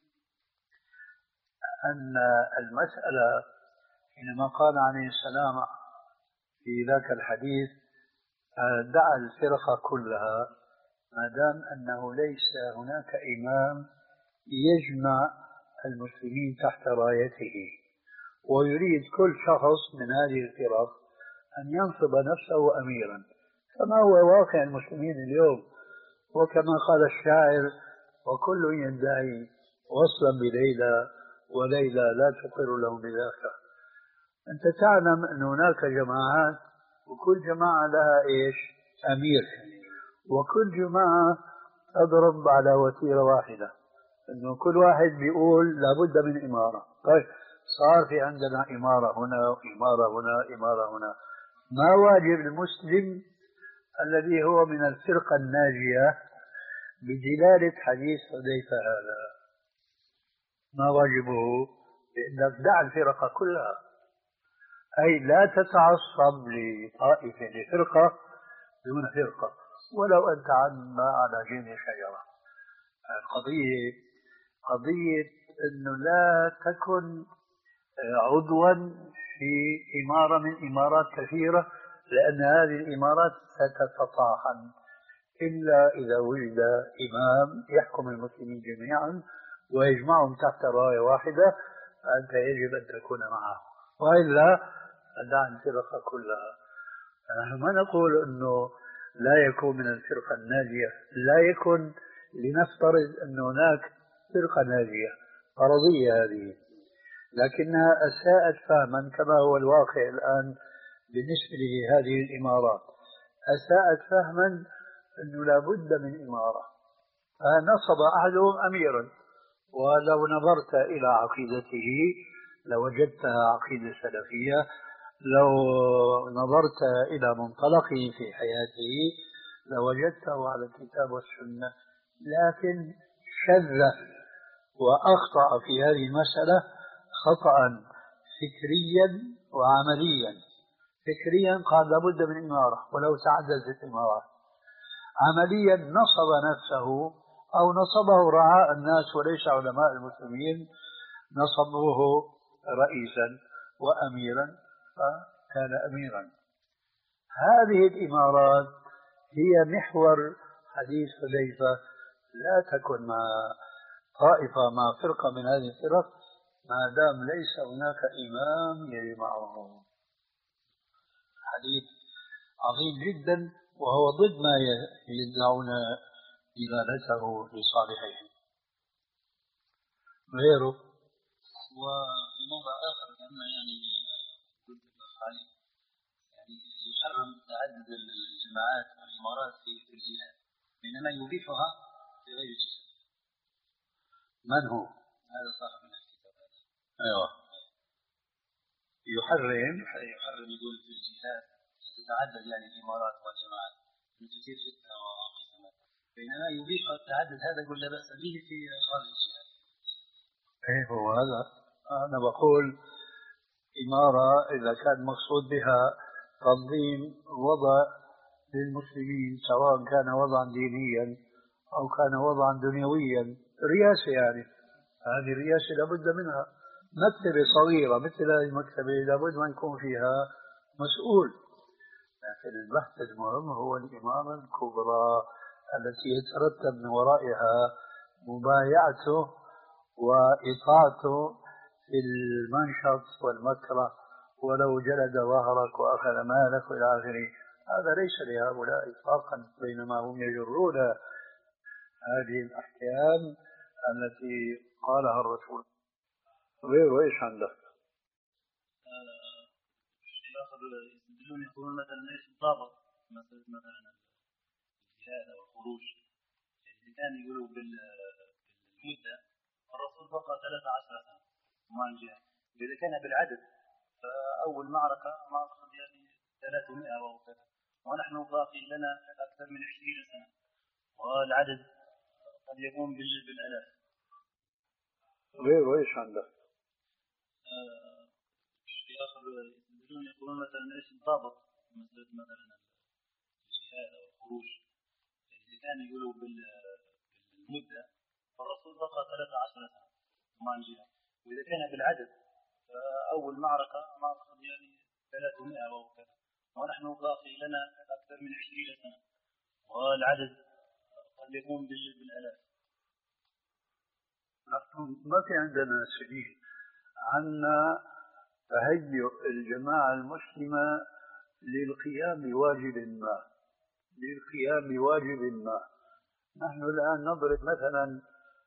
أن المسألة حينما قال عليه السلام في ذاك الحديث دعا الفرقة كلها، ما دام أنه ليس هناك إمام يجمع المسلمين تحت رايته، ويريد كل شخص من هذه الفرق أن ينصب نفسه أميرا، كما هو واقع المسلمين اليوم. وكما قال الشاعر: وكل يدعي وصلا بليلى وليلى لا تقر له بذاك. أنت تعلم أن هناك جماعات، وكل جماعة لها إيش؟ أمير، وكل جماعة تضرب على وتيرة واحدة، أنه كل واحد بيقول لابد من إمارة. طيب صار في عندنا إمارة هنا وإمارة هنا إمارة هنا. ما واجب المسلم الذي هو من الفرقة الناجية بدلالة حديث حذيفة هذا؟ ما واجبه؟ بأنك دع الفرقة كلها، أي لا تتعصب لطائفة لفرقة دون فرقة، ولو أن تعمى على جنب شجرة. القضية قضية أنه لا تكن عضوا في إمارة من إمارات كثيرة، لأن هذه الإمارات ستتطاحن إلا إذا وجد إمام يحكم المسلمين جميعا ويجمعهم تحت راية واحدة، فأنت يجب أن تكون معه، وإلا دع الفرقة كلها. نحن ما نقول أنه لا يكون من الفرقة الناجية، لا يكن، لنفترض أن هناك فرقة ناجية فرضية هذه، لكنها أساءت فهما كما هو الواقع الآن بالنسبة لهذه الإمارات. أساءت فهما أنه لا بد من إمارة، فنصب أحدهم أميرا، ولو نظرت إلى عقيدته لوجدتها عقيدة سلفية، لو نظرت إلى منطلقه في حياته لوجدته على الكتاب والسنة، لكن شذ وأخطأ في هذه المسألة خطأ فكريا وعمليا. فكريا قال لابد من إمارة ولو تعددت الإمارات، عمليا نصب نفسه أو نصبه رعاء الناس وليس علماء المسلمين، نصبوه رئيسا وأميرا فكان أميرا. هذه الإمارات هي محور حديث حذيفة: لا تكن مع طائفة مع فرقة من هذه الفرق ما دام ليس هناك إمام يجمعهم. حديث عظيم جدا، وهو ضد ما يدعون دلالته لصالحهم. غيره. وفي موضع آخر أنه يعني ضد الخالق، يعني يحرم تعدد الجماعات والإمارات في الجهاد، بينما يبيحها في غير الجهاد. من هو؟ هذا صاحب الكتاب. أيوه. يحرم يحرم يقول في الجهاد تتعدد يعني الإمارات والجماعات من كثير ستة وقسمات، بينما يبيح التعدد هذا يقول لا بأس به في خارج الجهاد. ايه هو هذا. أنا بقول إمارة إذا كان مقصود بها تنظيم وضع للمسلمين، سواء كان وضعا دينيا أو كان وضعا دنيويا، رئاسة يعني، هذه الرئاسة لابد منها. مكتبة صغيرة مثل هذه المكتبة لابد ما يكون فيها مسؤول، لكن البحث المهم هو الإمامة الكبرى التي يترتب من ورائها مبايعته وإطاعته في المنشط والمكره، ولو جلد ظهرك وأخذ مالك إلى آخره. هذا ليس لهؤلاء إطلاقا، بينما هم يجرون هذه الأحكام التي قالها الرسول. غير وإيش عندك؟ الشيء آخر يستدلون يقولون مثلا ليش مطابق مثلا مثلا الجهاد أو الخروج، اللي كان يقولوا بالمدة الرسول بقى ثلاثة عشر سنة مع الجهاد، إذا كان بالعدد فأول معركة معركة يعني ثلاثمائة أو كذا، ونحن باقي لنا أكثر من عشرين سنة، والعدد قد يكون بالآلاف. غير وإيش عندك؟ الشيء آخر يستدلون يقولون مثلا ليش مطابق مثلا مثلا الجهاد أو الخروج، اللي كان يقولوا بالمدة فالرسول بقى ثلاثة عشر سنة مع الجهاد، وإذا كان بالعدد فأول معركة معركة يعني ثلاثمائة أو كذا، ونحن باقي لنا أكثر من عشرين سنة، والعدد قد يكون بالآلاف. ما في عندنا سبيل عنا تهيئ الجماعة المسلمة للقيام بواجب ما للقيام بواجب ما نحن الآن نضرب مثلا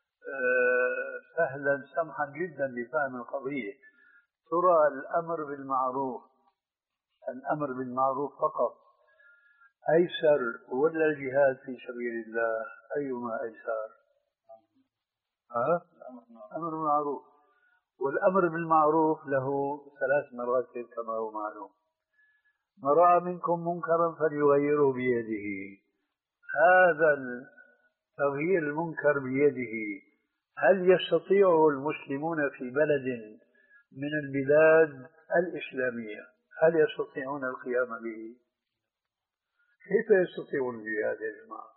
سهلا سمحا جدا لفهم القضية. ترى الأمر بالمعروف الأمر بالمعروف فقط أيسر ولا الجهاد في سبيل الله؟ أيما أيسر؟ ها؟ الأمر بالمعروف. والأمر بالمعروف له ثلاث مراتب كما هو معلوم. من رأى منكم منكرا فليغيره بيده. هذا تغيير المنكر بيده هل يستطيعه المسلمون في بلد من البلاد الإسلامية؟ هل يستطيعون القيام به؟ كيف يستطيعون الجهاد يا جماعة؟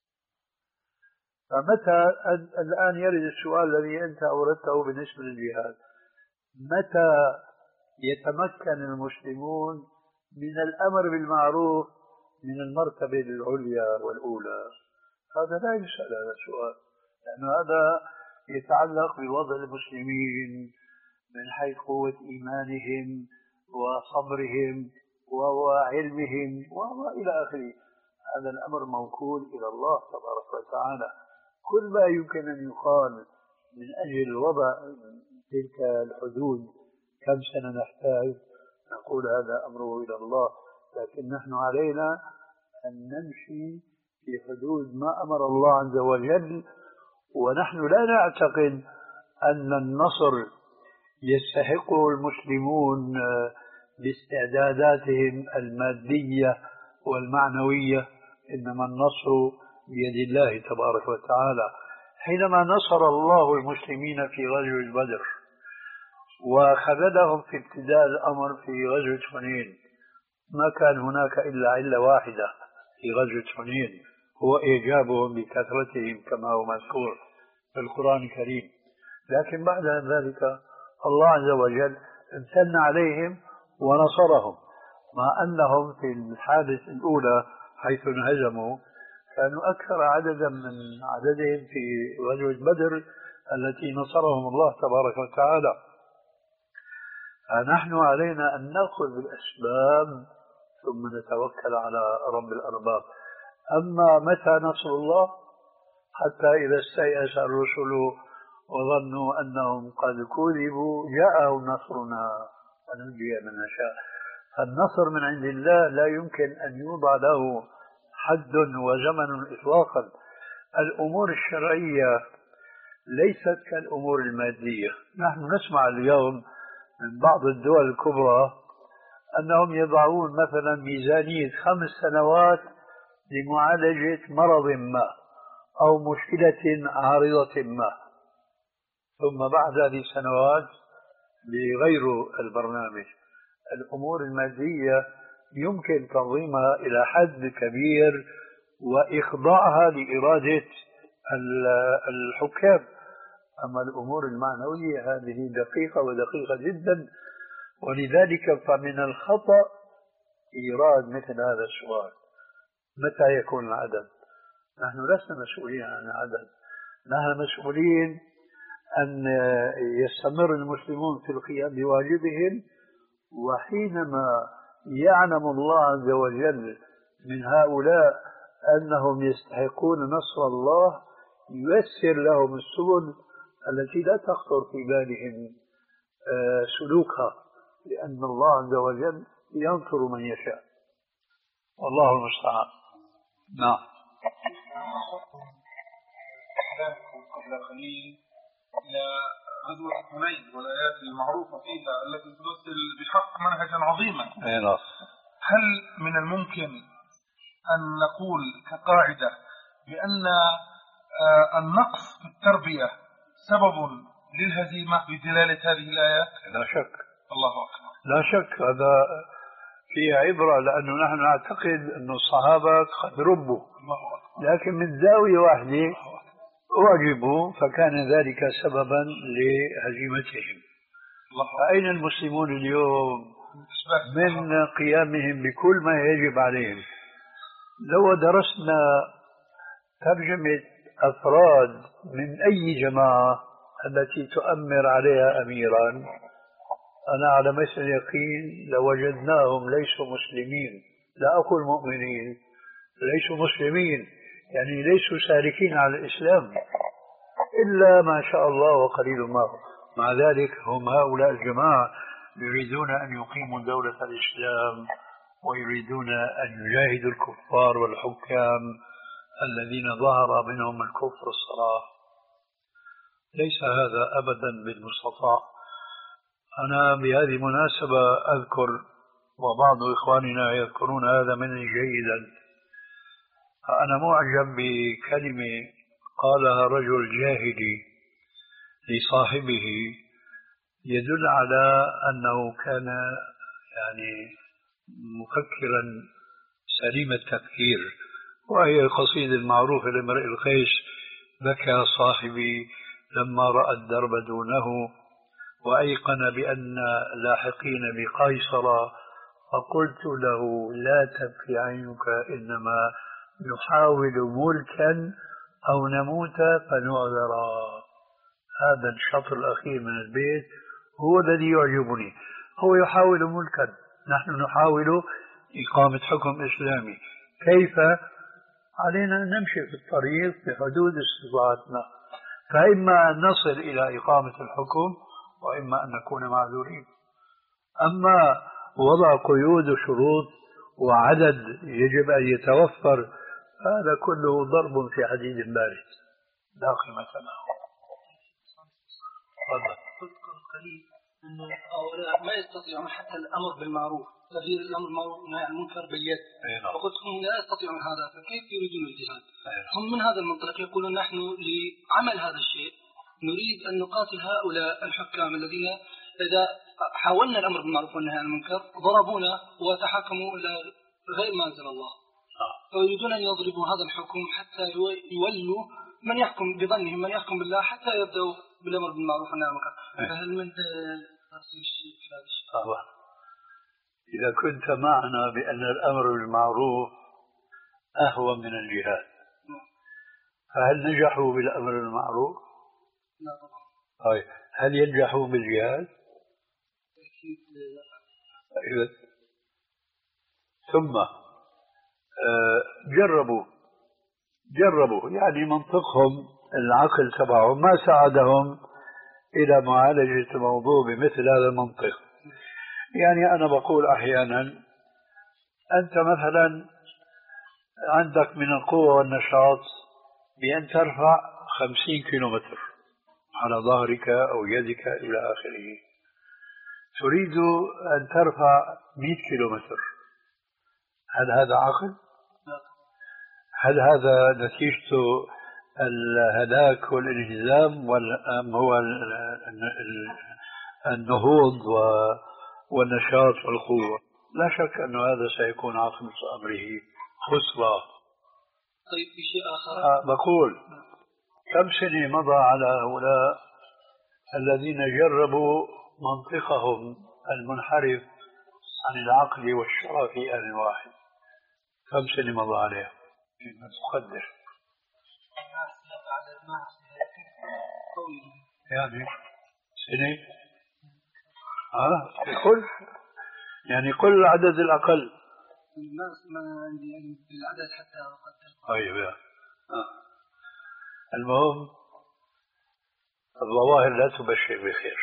فمتى الآن يرد السؤال الذي أنت أوردته بالنسبة للجهاد، متى يتمكن المسلمون من الأمر بالمعروف من المرتبة العليا والأولى؟ هذا لا يسأل هذا السؤال، لأن هذا يتعلق بوضع المسلمين من حيث قوة إيمانهم وصبرهم وعلمهم وإلى آخره. هذا الأمر موكول إلى الله تبارك وتعالى. كل ما يمكن أن يقال من أجل وضع تلك الحدود كم سنة نحتاج، نقول هذا أمره إلى الله، لكن نحن علينا أن نمشي في حدود ما أمر الله عز وجل. ونحن لا نعتقد أن النصر يستحقه المسلمون باستعداداتهم المادية والمعنوية، إنما النصر بيد الله تبارك وتعالى. حينما نصر الله المسلمين في غزوة بدر وخذلهم في ابتداء الأمر في غزوة حنين، ما كان هناك إلا علة واحدة في غزوة حنين، هو إعجابهم بكثرتهم كما هو مذكور في القرآن الكريم. لكن بعد ذلك الله عز وجل امتن عليهم ونصرهم، مع أنهم في الحادثة الأولى حيث انهزموا كانوا أكثر عددا من عددهم في غزوة بدر التي نصرهم الله تبارك وتعالى. فنحن علينا أن نأخذ بالأسباب ثم نتوكل على رب الأرباب. أما متى نصر الله؟ حتى إذا استيأس الرسل وظنوا أنهم قد كذبوا جاءهم نصرنا ونجي من نشاء. فالنصر من عند الله لا يمكن أن يوضع له حد وزمن إطلاقا. الأمور الشرعية ليست كالأمور المادية. نحن نسمع اليوم من بعض الدول الكبرى أنهم يضعون مثلا ميزانية خمس سنوات لمعالجة مرض ما أو مشكلة عارضة ما، ثم بعد هذه السنوات بغير البرنامج. الأمور المادية يمكن تنظيمها إلى حد كبير وإخضاعها لإرادة الحكام، أما الأمور المعنوية هذه دقيقة ودقيقة جدا. ولذلك فمن الخطأ إيراد مثل هذا السؤال: متى يكون العدد؟ نحن لسنا مسؤولين عن العدد، نحن مسؤولين أن يستمر المسلمون في القيام بواجبهم، وحينما يعلم الله عز وجل من هؤلاء أنهم يستحقون نصر الله ييسر لهم السبل التي لا تخطر في بالهم سلوكها، لأن الله عز وجل ينصر من يشاء، والله المستعان. نعم. قبل قليل إلى غزوة حنين والآيات المعروفة فيها التي تمثل بحق منهجا عظيما. هل من الممكن أن نقول كقاعدة بأن النقص في التربية سبب للهزيمة بدلالة هذه الآيات؟ لا شك. الله أكبر. لا شك، هذا فيه عبرة، لأنه نحن نعتقد أن الصحابة قد ربوا، لكن من زاوية واحدة أعجبوا فكان ذلك سببا لهزيمتهم. فأين المسلمون اليوم من قيامهم بكل ما يجب عليهم؟ لو درسنا ترجمة أفراد من أي جماعة التي تؤمر عليها أميرا أنا على مثل اليقين لوجدناهم ليسوا مسلمين، لا أقول مؤمنين، ليسوا مسلمين، يعني ليسوا سالكين على الإسلام إلا ما شاء الله وقليل ما هو. مع ذلك هم هؤلاء الجماعة يريدون أن يقيموا دولة الإسلام ويريدون أن يجاهدوا الكفار والحكام الذين ظهر منهم الكفر الصراح. ليس هذا أبدا بالمستطاع. أنا بهذه المناسبة أذكر، وبعض إخواننا يذكرون هذا مني جيدا، أنا معجب بكلمة قالها رجل جاهلي لصاحبه يدل على أنه كان يعني مفكرا سليم التفكير، وهي القصيدة المعروفة لامرئ القيس: بكى صاحبي لما رأى الدرب دونه وأيقن بأن لاحقين بقيصر، فقلت له لا تبكي عينك إنما نحاول ملكا أو نموت فنعذرا. هذا الشطر الأخير من البيت هو الذي يعجبني. هو يحاول ملكا، نحن نحاول إقامة حكم إسلامي. كيف؟ علينا أن نمشي في الطريق بحدود استطاعتنا، فإما أن نصل إلى إقامة الحكم وإما أن نكون معذورين. أما وضع قيود وشروط وعدد يجب أن يتوفر، هذا كله ضرب في حديد بارد لا قيمة له. تفضل. قلت قبل قليل أنه هؤلاء ما يستطيعون حتى الأمر بالمعروف، تغيير الأمر بالمعروف والنهي عن المنكر باليد، فقلت هم لا يستطيعون هذا، فكيف يريدون الجهاد؟ هم من هذا المنطلق يقولون نحن لعمل هذا الشيء نريد أن نقاتل هؤلاء الحكام الذين إذا حاولنا الأمر بالمعروف والنهي عن المنكر ضربونا وتحاكموا إلى غير ما أنزل الله، فيريدون أن يضربوا هذا الحكم حتى يولوا من يحكم بظنهم من يحكم بالله حتى يبدأوا بالأمر بالمعروف والنهي عن المنكر. فهل من تفسير الشيء في هذا الشيء؟ طبعا. إذا كنت معنا بأن الأمر بالمعروف أهون من الجهاد، فهل نجحوا بالأمر بالمعروف؟ لا طبعا. طيب هل ينجحوا بالجهاد؟ أكيد لا. أيوة. ثم جربوا جربوا يعني منطقهم العقل تبعهم ما ساعدهم إلى معالجة الموضوع بمثل هذا المنطق. يعني أنا بقول أحيانا أنت مثلا عندك من القوة والنشاط بأن ترفع خمسين كيلومتر على ظهرك أو يدك إلى آخره، تريد أن ترفع مئة كيلومتر، هل هذا عقل؟ هل هذا نتيجته الهلاك والانهزام أم هو النهوض والنشاط والقوة؟ لا شك أن هذا سيكون عاقبة أمره خسرة. طيب في شيء آخر؟ أه بقول كم سنة مضى على هؤلاء الذين جربوا منطقهم المنحرف عن العقل والشرع في آن واحد؟ كم سنة مضى عليها؟ تقدر يعني سنة؟ ها قل يعني قل العدد الأقل. ما ما عندي يعني بالعدد حتى أقدر. طيب يا آه. المهم الظواهر لا تبشر بخير،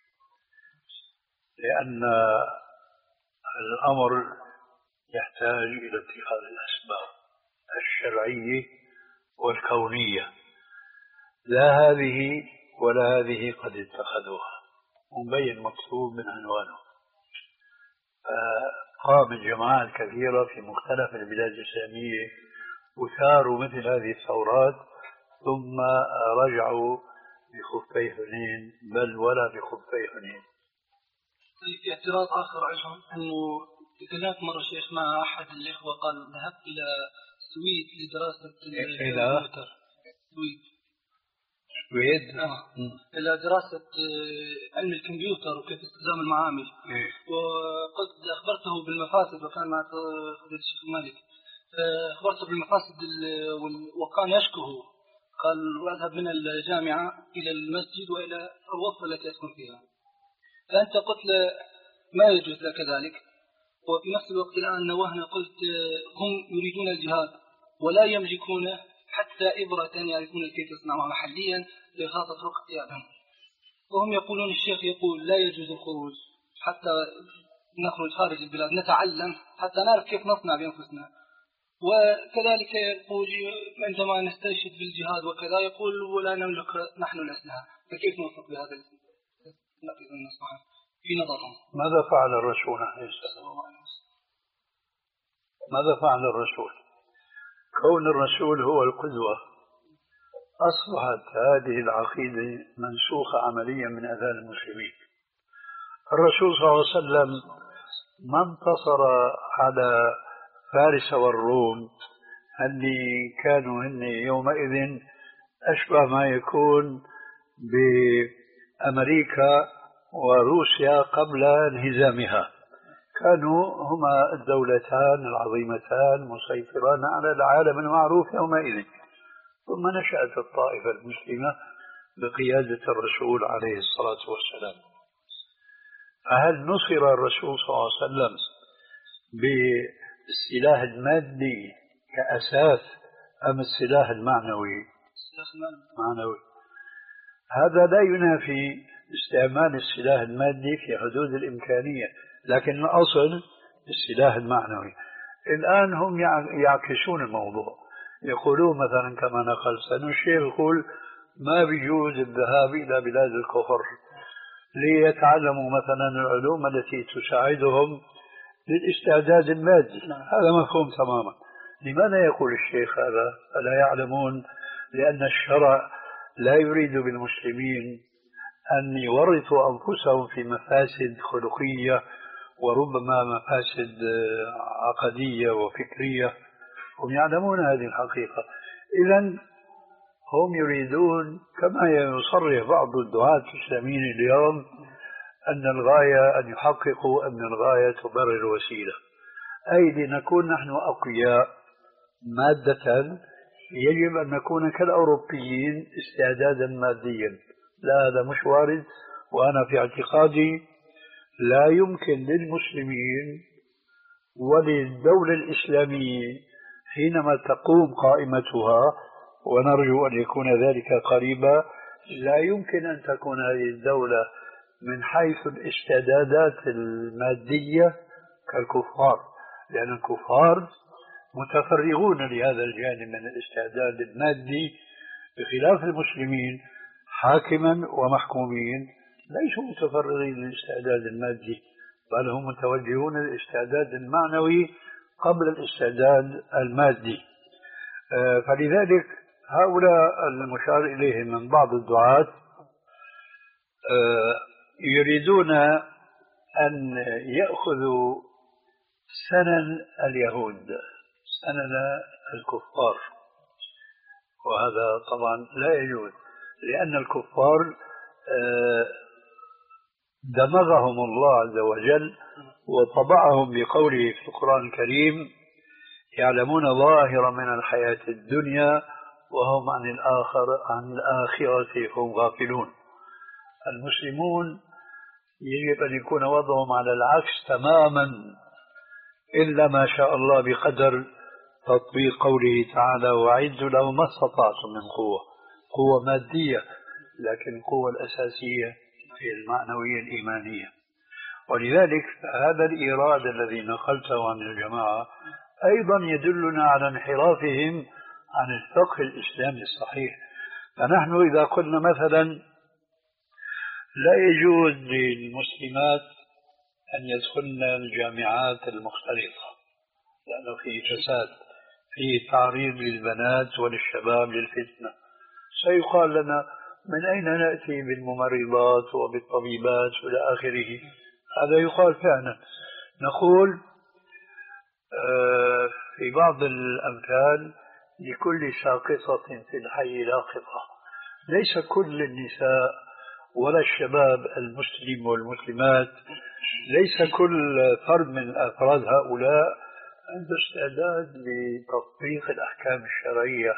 لأن الأمر يحتاج إلى اتخاذ الأسباب الشرعية والكونية، لا هذه ولا هذه قد اتخذوها، مبين مكتوب من عنوانه. قامت جماعات كثيرة في مختلف البلاد الإسلامية وثاروا مثل هذه الثورات ثم رجعوا بخفي حنين، بل ولا بخفي حنين. طيب في اعتراض آخر عندهم أنه تكلمت مرة شيخ مع أحد الإخوة قال ذهبت إلى السويد لدراسة الكمبيوتر. السويد السويد؟ آه. إلى دراسة علم الكمبيوتر وكيف استخدام المعامل. إيه؟ وقد أخبرته بالمفاسد وكان مع فضيلة الشيخ المالك، أخبرته بالمفاسد وكان يشكوه، قال وأذهب من الجامعة إلى المسجد وإلى الغرفة التي أسكن فيها. فأنت قلت ما يجوز لك ذلك، وفي نفس الوقت الآن نوهنا قلت هم يريدون الجهاد ولا يملكون حتى إبرة يعرفون كيف يصنعوها محليا لإخافة اغتيالهم، وهم يقولون الشيخ يقول لا يجوز الخروج حتى نخرج خارج البلاد نتعلم حتى نعرف كيف نصنع بأنفسنا، وكذلك يقول عندما نستشهد بالجهاد وكذا يقول ولا نملك نحن الأسلحة، فكيف نوصف بهذا نقيض النصح في نظرهم؟ ماذا فعل الرسول عليه السلام؟ ماذا فعل الرسول؟ كون الرسول هو القدوة أصبحت هذه العقيدة منسوخة عمليا من أذهان المسلمين. الرسول صلى الله عليه وسلم ما انتصر على فارس والروم اللي كانوا هن يومئذ أشبه ما يكون بأمريكا وروسيا قبل انهزامها، كانوا هما الدولتان العظيمتان مسيطران على العالم المعروف يومئذ. ثم نشأت الطائفة المسلمة بقيادة الرسول عليه الصلاة والسلام. فهل نصر الرسول صلى الله عليه وسلم بالسلاح المادي كأساس أم السلاح المعنوي؟ معنوي. هذا لا ينافي استعمال السلاح المادي في حدود الإمكانية، لكن الأصل السلاح المعنوي. الآن هم يعكسون الموضوع، يقولون مثلا كما نقل سنو الشيخ يقول ما بيجوز الذهاب إلى بلاد الكفر ليتعلموا مثلا العلوم التي تساعدهم للاستعداد المادي. هذا مفهوم تماما. لماذا يقول الشيخ هذا؟ ألا يعلمون لأن الشرع لا يريد بالمسلمين أن يورطوا أنفسهم في مفاسد خلقية وربما مفاسد عقدية وفكرية، هم يعلمون هذه الحقيقة. إذن هم يريدون كما يصرح بعض الدعاة الإسلاميين اليوم أن الغاية أن يحققوا أن الغاية تبرر الوسيلة، أي لنكون نحن أقوياء مادة يجب أن نكون كالأوروبيين استعدادا ماديا. لا، هذا مش وارد. وأنا في اعتقادي لا يمكن للمسلمين وللدولة الإسلامية حينما تقوم قائمتها، ونرجو أن يكون ذلك قريبا، لا يمكن أن تكون هذه الدولة من حيث الاستعدادات المادية كالكفار، لأن الكفار متفرغون لهذا الجانب من الاستعداد المادي، بخلاف المسلمين حاكما ومحكومين ليسوا متفرغين للاستعداد المادي، بل هم متوجهون للاستعداد المعنوي قبل الاستعداد المادي. فلذلك هؤلاء المشار إليهم من بعض الدعاة يريدون أن يأخذوا سنن اليهود، سنن الكفار، وهذا طبعا لا يجوز، لأن الكفار دمغهم الله عز وجل وطبعهم بقوله في القرآن الكريم يعلمون ظاهرا من الحياة الدنيا وهم عن الآخر عن الآخرة هم غافلون. المسلمون يجب أن يكون وضعهم على العكس تماما، إلا ما شاء الله بقدر تطبيق قوله تعالى وأعدوا لهم ما استطعتم من قوة، قوة مادية، لكن القوة الأساسية هي المعنوية الإيمانية. ولذلك هذا الإيراد الذي نقلته عن الجماعة أيضا يدلنا على انحرافهم عن الفقه الإسلامي الصحيح. فنحن إذا قلنا مثلا لا يجوز للمسلمات أن يدخلن الجامعات المختلطة لأنه فيه فساد، فيه تعريض للبنات وللشباب للفتنة، سيقال لنا من أين نأتي بالممرضات وبالطبيبات إلى آخره. هذا يقال فعلا. نقول في بعض الأمثال لكل ساقطة في الحي لاقطة. ليس كل النساء ولا الشباب المسلم والمسلمات، ليس كل فرد من أفراد هؤلاء عنده استعداد لتطبيق الأحكام الشرعية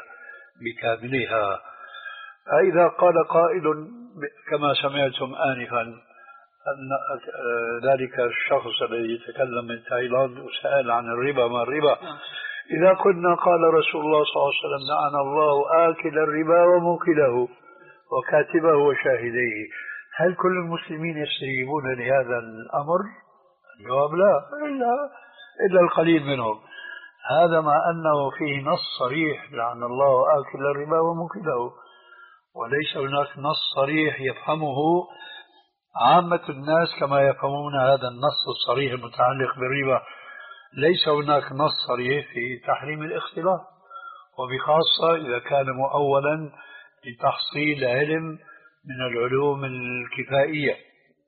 بكاملها. فإذا قال قائل كما سمعتم آنفا أن ذلك الشخص الذي يتكلم من تايلاند وسأل عن الربا ما الربا. إذا كنا قال رسول الله صلى الله عليه وسلم لعن الله آكل الربا وموكله وكاتبه وشاهديه، هل كل المسلمين يستجيبون لهذا الأمر؟ الجواب لا، إلا, إلا القليل منهم. هذا مع أنه فيه نص صريح لعن الله آكل الربا وموكله، وليس هناك نص صريح يفهمه عامة الناس كما يفهمون هذا النص الصريح المتعلق بالربا. ليس هناك نص صريح في تحريم الاختلاط، وبخاصة إذا كان مؤولا لتحصيل علم من العلوم الكفائية.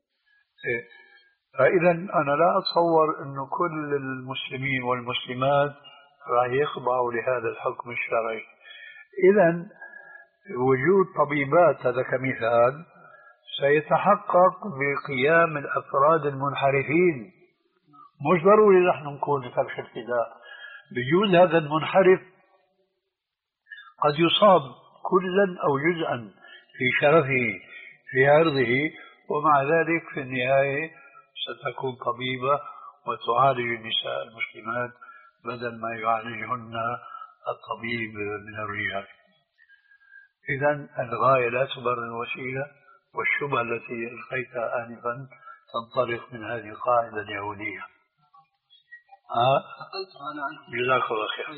فإذا أنا لا أتصور أن كل المسلمين والمسلمات راح يخضعوا لهذا الحكم الشرعي. إذا وجود طبيبات هذا كمثال سيتحقق بقيام الأفراد المنحرفين. مش ضروري نحن نكون فرش ابتداء، بجوز هذا المنحرف قد يصاب كلا أو جزءا في شرفه في عرضه، ومع ذلك في النهاية ستكون طبيبة وتعالج النساء المسلمات بدل ما يعالجهن الطبيب من الرجال. إذن الغاية لا تبرر الوسيلة، والشبهة التي ألقيتها آنفا تنطلق من هذه القاعدة اليهودية. ها؟ جزاك الله خير.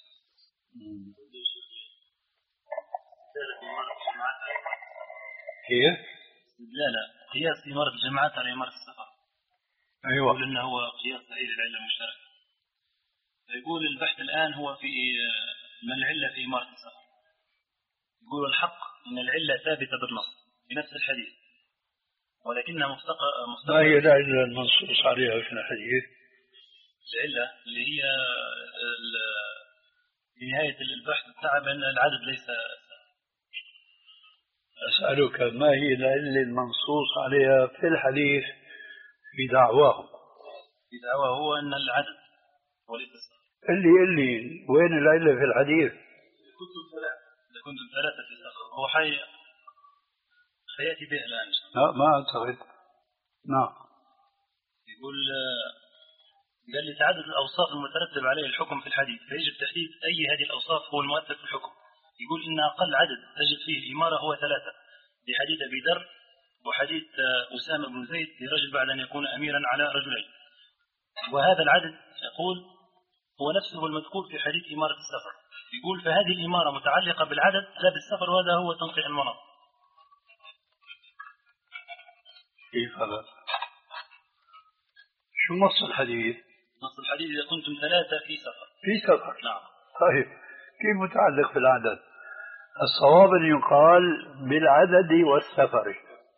كيف؟ لا لا قياس إمارة الجماعات على إمارة السفر. أيوة. يقول إنه هو قياس صحيح العلة المشتركة. فيقول البحث الآن هو في ما العلة في إمارة السفر. يقول الحق إن العلة ثابتة بالنص بنفس الحديث، ولكنها مفتقة. ما هي العلة المنصوص عليها في الحديث؟ العلة اللي هي في نهاية البحث بتاع بأن العدد ليس. أسألك ما هي العلة المنصوص عليها في الحديث في دعواه؟ في دعواه هو أن العدد وليس السفر. اللي اللي وين العلة في الحديث؟ كنتم ثلاثة. إذا كنتم ثلاثة في السفر هو حي سيأتي به الآن. لا ما أعتقد. نعم. يقول قال لي تعدد الأوصاف المترتب عليه الحكم في الحديث، فيجب تحديد أي هذه الأوصاف هو المؤثر في الحكم. يقول إن أقل عدد تجد فيه الإمارة هو ثلاثة، بحديث أبي ذر وحديث أسامة بن زيد لرجل بعد أن يكون أميرا على رجلين. وهذا العدد يقول هو نفسه المذكور في حديث إمارة السفر. يقول فهذه الإمارة متعلقة بالعدد لا بالسفر، وهذا هو تنقيح المناط. كيف هذا؟ شو نص الحديث؟ نص الحديث إذا كنتم ثلاثة في سفر. في سفر. نعم. طيب كيف متعلق بالعدد؟ الصواب أن يقال بالعدد والسفر.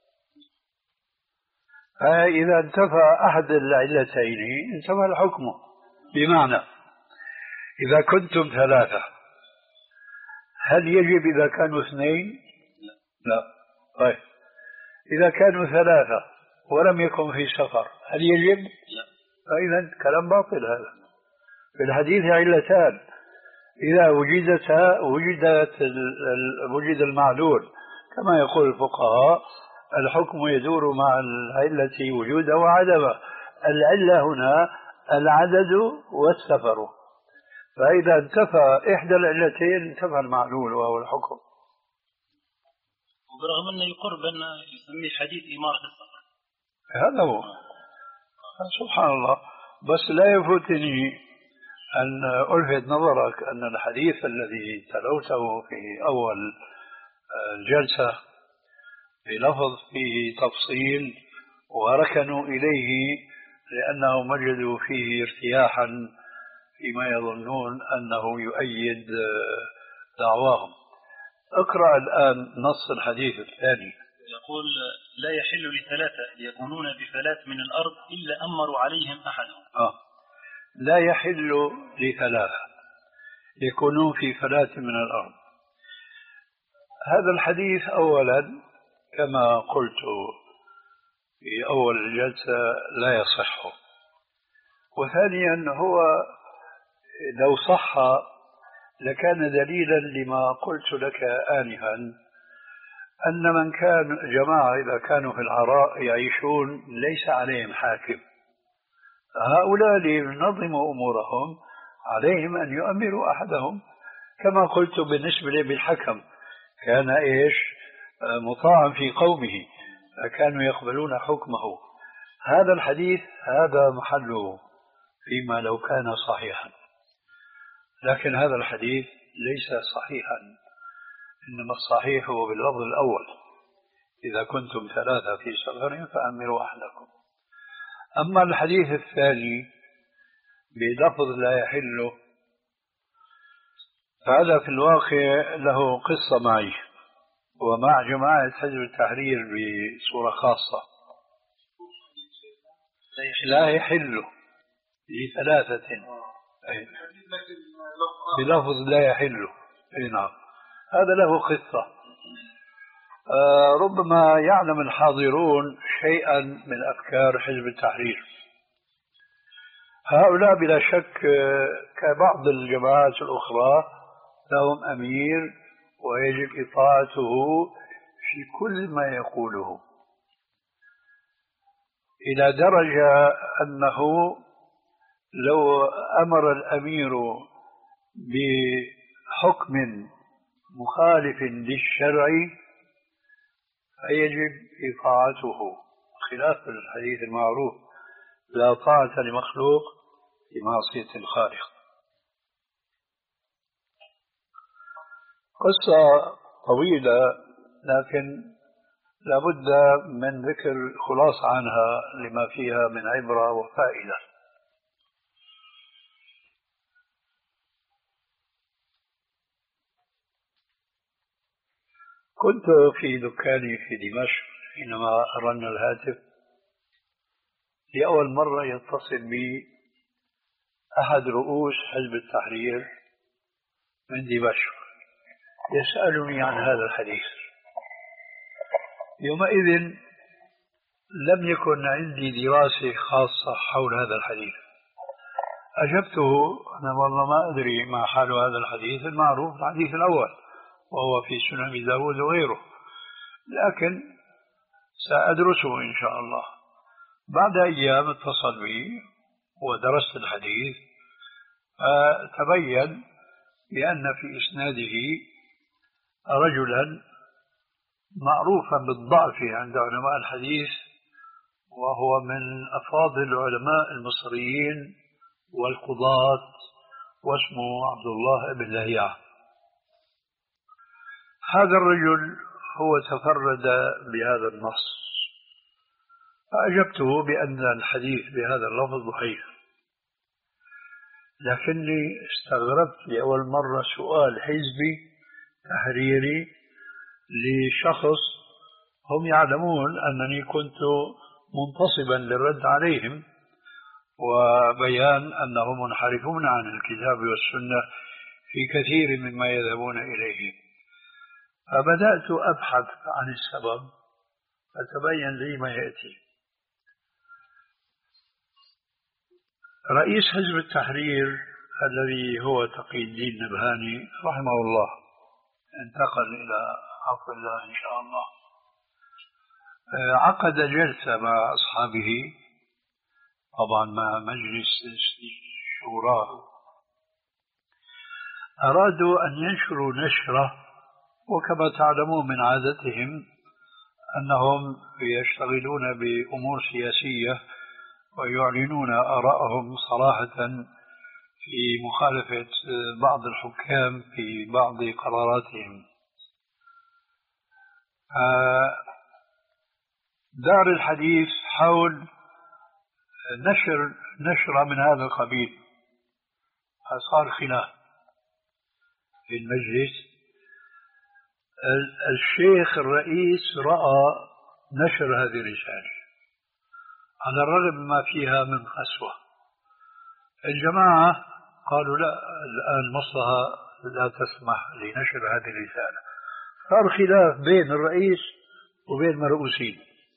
فإذا انتفى أحد العلتين انتفى الحكم. بمعنى إذا كنتم ثلاثة هل يجب إذا كانوا اثنين؟ لا. لا. طيب إذا كانوا ثلاثة ولم يكن في سفر هل يجب؟ لا. فإذا كلام باطل هذا. في الحديث علتان، إذا وجدتا وجدت وجد المعلول كما يقول الفقهاء الحكم يدور مع العلة وجودا وعدما. العلة هنا العدد والسفر، فإذا انتفى إحدى العلتين انتفى المعلول وهو الحكم. وبرغم أنه يقرب أن يسميه حديث إمارة السفر. هذا هو. سبحان الله. بس لا يفوتني أن ألفت نظرك أن الحديث الذي تلوته في أول الجلسة بلفظ فيه تفصيل وركنوا إليه لأنهم وجدوا فيه ارتياحا فيما يظنون أنه يؤيد دعواهم. اقرأ الآن نص الحديث الثاني. يقول لا يحل لثلاثة يكونون بفلات من الأرض إلا أمروا عليهم أحدهم. آه. لا يحل لثلاثة يكونون في فلات من الأرض. هذا الحديث أولا كما قلت في أول الجلسة لا يصح، وثانيا هو لو صح لكان دليلا لما قلت لك آنفا أن من كان جماعة إذا كانوا في العراء يعيشون ليس عليهم حاكم، هؤلاء لينظموا أمورهم عليهم أن يؤمروا أحدهم. كما قلت بالنسبة بالحكم كان إيش مطاعا في قومه فكانوا يقبلون حكمه. هذا الحديث هذا محله فيما لو كان صحيحا، لكن هذا الحديث ليس صحيحا، إنما الصحيح هو باللفظ الأول: إذا كنتم ثلاثة في سفر فأمروا أحدكم. أما الحديث الثاني بلفظ لا يحل فهذا في الواقع له قصة معي ومع جماعة حزب التحرير بصورة خاصة. لا يحل لثلاثة بلفظ لا يحل. نعم، هذا له قصة. آه ربما يعلم الحاضرون شيئا من أفكار حزب التحرير. هؤلاء بلا شك كبعض الجماعات الأخرى لهم أمير ويجب إطاعته في كل ما يقوله، إلى درجة أنه لو أمر الأمير بحكم مخالف للشرع فيجب إطاعته، خلاف الحديث المعروف: لا طاعة لمخلوق في معصية الخالق. قصة طويلة لكن لابد من ذكر خلاصة عنها لما فيها من عبرة وفائدة. كنت في دكاني في دمشق حينما رن الهاتف لأول مرة يتصل بي أحد رؤوس حزب التحرير من دمشق يسألني عن هذا الحديث. يومئذ لم يكن عندي دراسة خاصة حول هذا الحديث. أجبته: أنا والله ما أدري ما حال هذا الحديث، المعروف الحديث الأول وهو في سنن أبي داود وغيره، لكن سأدرسه إن شاء الله. بعد أيام اتصل بي ودرست الحديث، فتبين بأن في إسناده رجلا معروفا بالضعف عند علماء الحديث، وهو من أفاضل العلماء المصريين والقضاة، واسمه عبد الله بن لهيعة. هذا الرجل هو تفرد بهذا النص، فأجبته بأن الحديث بهذا اللفظ ضعيف، لكني استغربت لأول مرة سؤال حزبي تحريري لشخص هم يعلمون أنني كنت منتصبا للرد عليهم وبيان أنهم منحرفون عن الكتاب والسنة في كثير مما يذهبون إليه. فبدأت أبحث عن السبب فتبين لي ما يأتي. رئيس حزب التحرير الذي هو تقي الدين نبهاني رحمه الله انتقل إلى عفو الله إن شاء الله، عقد جلسة مع أصحابه، طبعا مع مجلس شورى، أرادوا أن ينشروا نشرة، وكما تعلمون من عادتهم أنهم يشتغلون بأمور سياسية ويعلنون آراءهم صراحة في مخالفة بعض الحكام في بعض قراراتهم. دار الحديث حول نشر نشرة من هذا القبيل، فصار خلاف في المجلس. الشيخ الرئيس رأى نشر هذه الرسالة على الرغم ما فيها من قسوة. الجماعة قالوا لا، الآن المصلحة لا تسمح لنشر هذه الرسالة. صار خلاف بين الرئيس وبين مرؤوسين،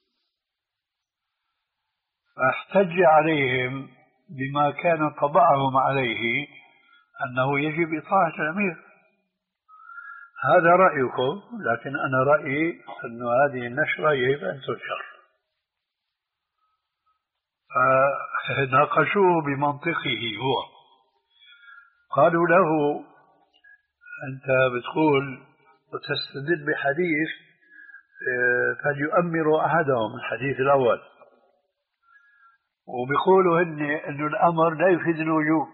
فاحتج عليهم بما كان طبعهم عليه أنه يجب إطاعة الأمير. هذا رأيكم، لكن أنا رأيي أن هذه النشرة يجب أن تنشر. فناقشوه بمنطقه هو، قالوا له أنت بتقول وتستدل بحديث فليؤمروا أحدهم، الحديث الأول، وبيقولوا هن أن الأمر لا يفيد الوجوب.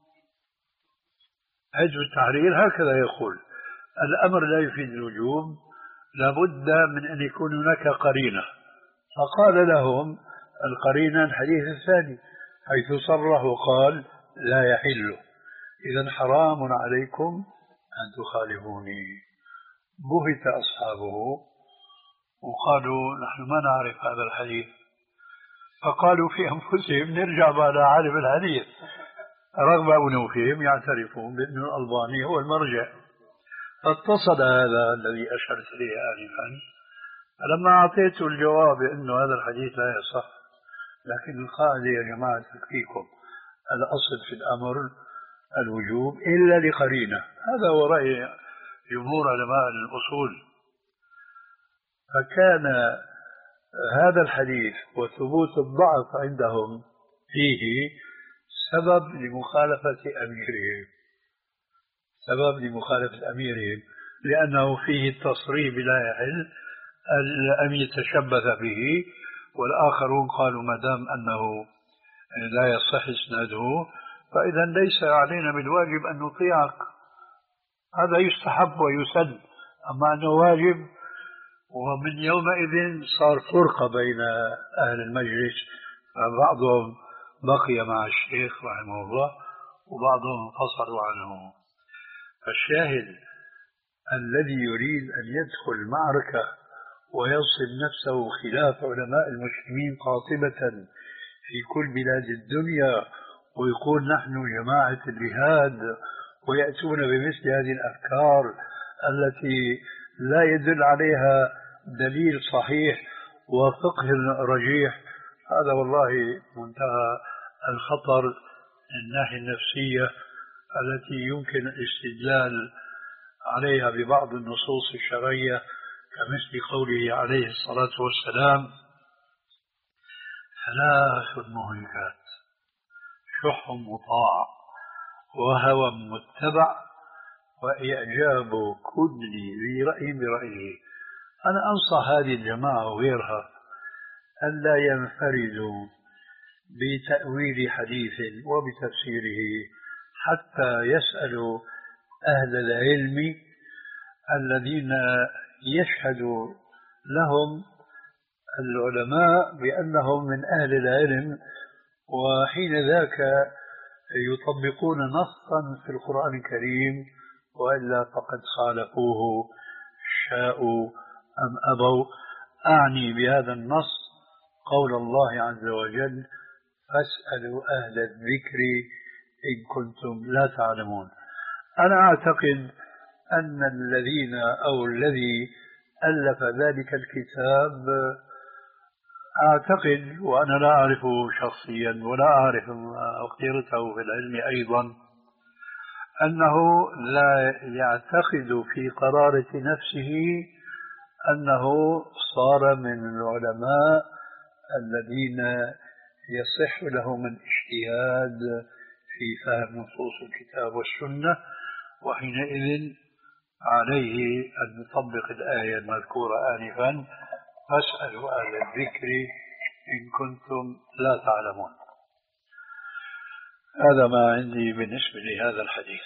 حزب التحرير هكذا يقول، الأمر لا يفيد الوجوب، لابد من أن يكون هناك قرينة. فقال لهم القرينة الحديث الثاني حيث صرح وقال لا يحل، إذا حرام عليكم أن تخالفوني. بهت أصحابه وقالوا نحن ما نعرف هذا الحديث. فقالوا في أنفسهم نرجع بعد عالم الحديث، رغم أنوفهم يعترفون بأن الألباني هو المرجع. فاتصل هذا الذي أشرت إليه آنفا، فلما أعطيته الجواب أنه هذا الحديث لا يصح، لكن القاعدة يا جماعة فيكم الأصل في الأمر الوجوب إلا لقرينة. هذا هو رأي جمهور علماء الأصول. فكان هذا الحديث وثبوت الضعف عندهم فيه سبب لمخالفة أميرهم، سبب لمخالفة أميرهم لأنه فيه التصريح بلا يحل، الأمير تشبث به، والآخرون قالوا ما دام أنه لا يصح إسناده فإذا ليس علينا بالواجب أن نطيعك، هذا يستحب ويسن، أما أنه واجب. ومن يومئذ صار فرقة بين أهل المجلس، بعضهم بقي مع الشيخ رحمه الله وبعضهم انفصلوا عنه. فالشاهد الذي يريد أن يدخل معركة وينصب نفسه خلاف علماء المسلمين قاطبة في كل بلاد الدنيا ويقول نحن جماعة الجهاد، ويأتون بمثل هذه الأفكار التي لا يدل عليها دليل صحيح وفقه رجيح، هذا والله منتهى الخطر من الناحية النفسية التي يمكن الاستدلال عليها ببعض النصوص الشرعية، كمثل قوله عليه الصلاة والسلام ثلاث مهلكات: شح مطاع، وهوى متبع، وإعجاب كل ذي رأي برأيه. أنا أنصح هذه الجماعة وغيرها ألا ينفردوا بتأويل حديث وبتفسيره، حتى يسألوا أهل العلم الذين يشهد لهم العلماء بأنهم من أهل العلم، وحين ذاك يطبقون نصا في القرآن الكريم، وإلا فقد خالفوه شاءوا أم أبوا. أعني بهذا النص قول الله عز وجل فاسألوا أهل الذكر إن كنتم لا تعلمون. أنا أعتقد أن الذين أو الذي ألف ذلك الكتاب، أعتقد وأنا لا أعرفه شخصيا ولا أعرف أقدرته في العلم أيضا، أنه لا يعتقد في قرارة نفسه أنه صار من العلماء الذين يصح لهم الاجتهاد في فهم نصوص الكتاب والسنة، وحينئذ عليه أن يطبق الآية المذكورة آنفا فاسألوا أهل الذكر إن كنتم لا تعلمون. هذا ما عندي بالنسبة لهذا الحديث.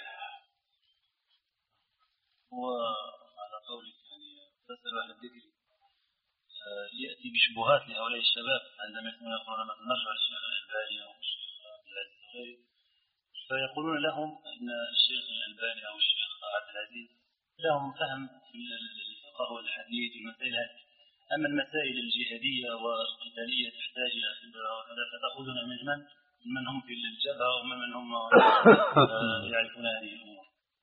وعلى قولك يعني فاسألوا أهل الذكر يأتي بشبهات لهؤلاء الشباب عندما يسمعون يقولون نرجع للشيخ الألباني أو الشيخ عبد العزيز الغيري، فيقولون لهم أن الشيخ الألباني أو الشيخ عبد العزيز لهم فهم في الفقه والحديث والمسائل هذه، أما المسائل الجهادية والقتالية تحتاج إلى خبرة وكذا، فتأخذنا من من من هم في الجبهة ومن هم يعرفون هذه الأمور.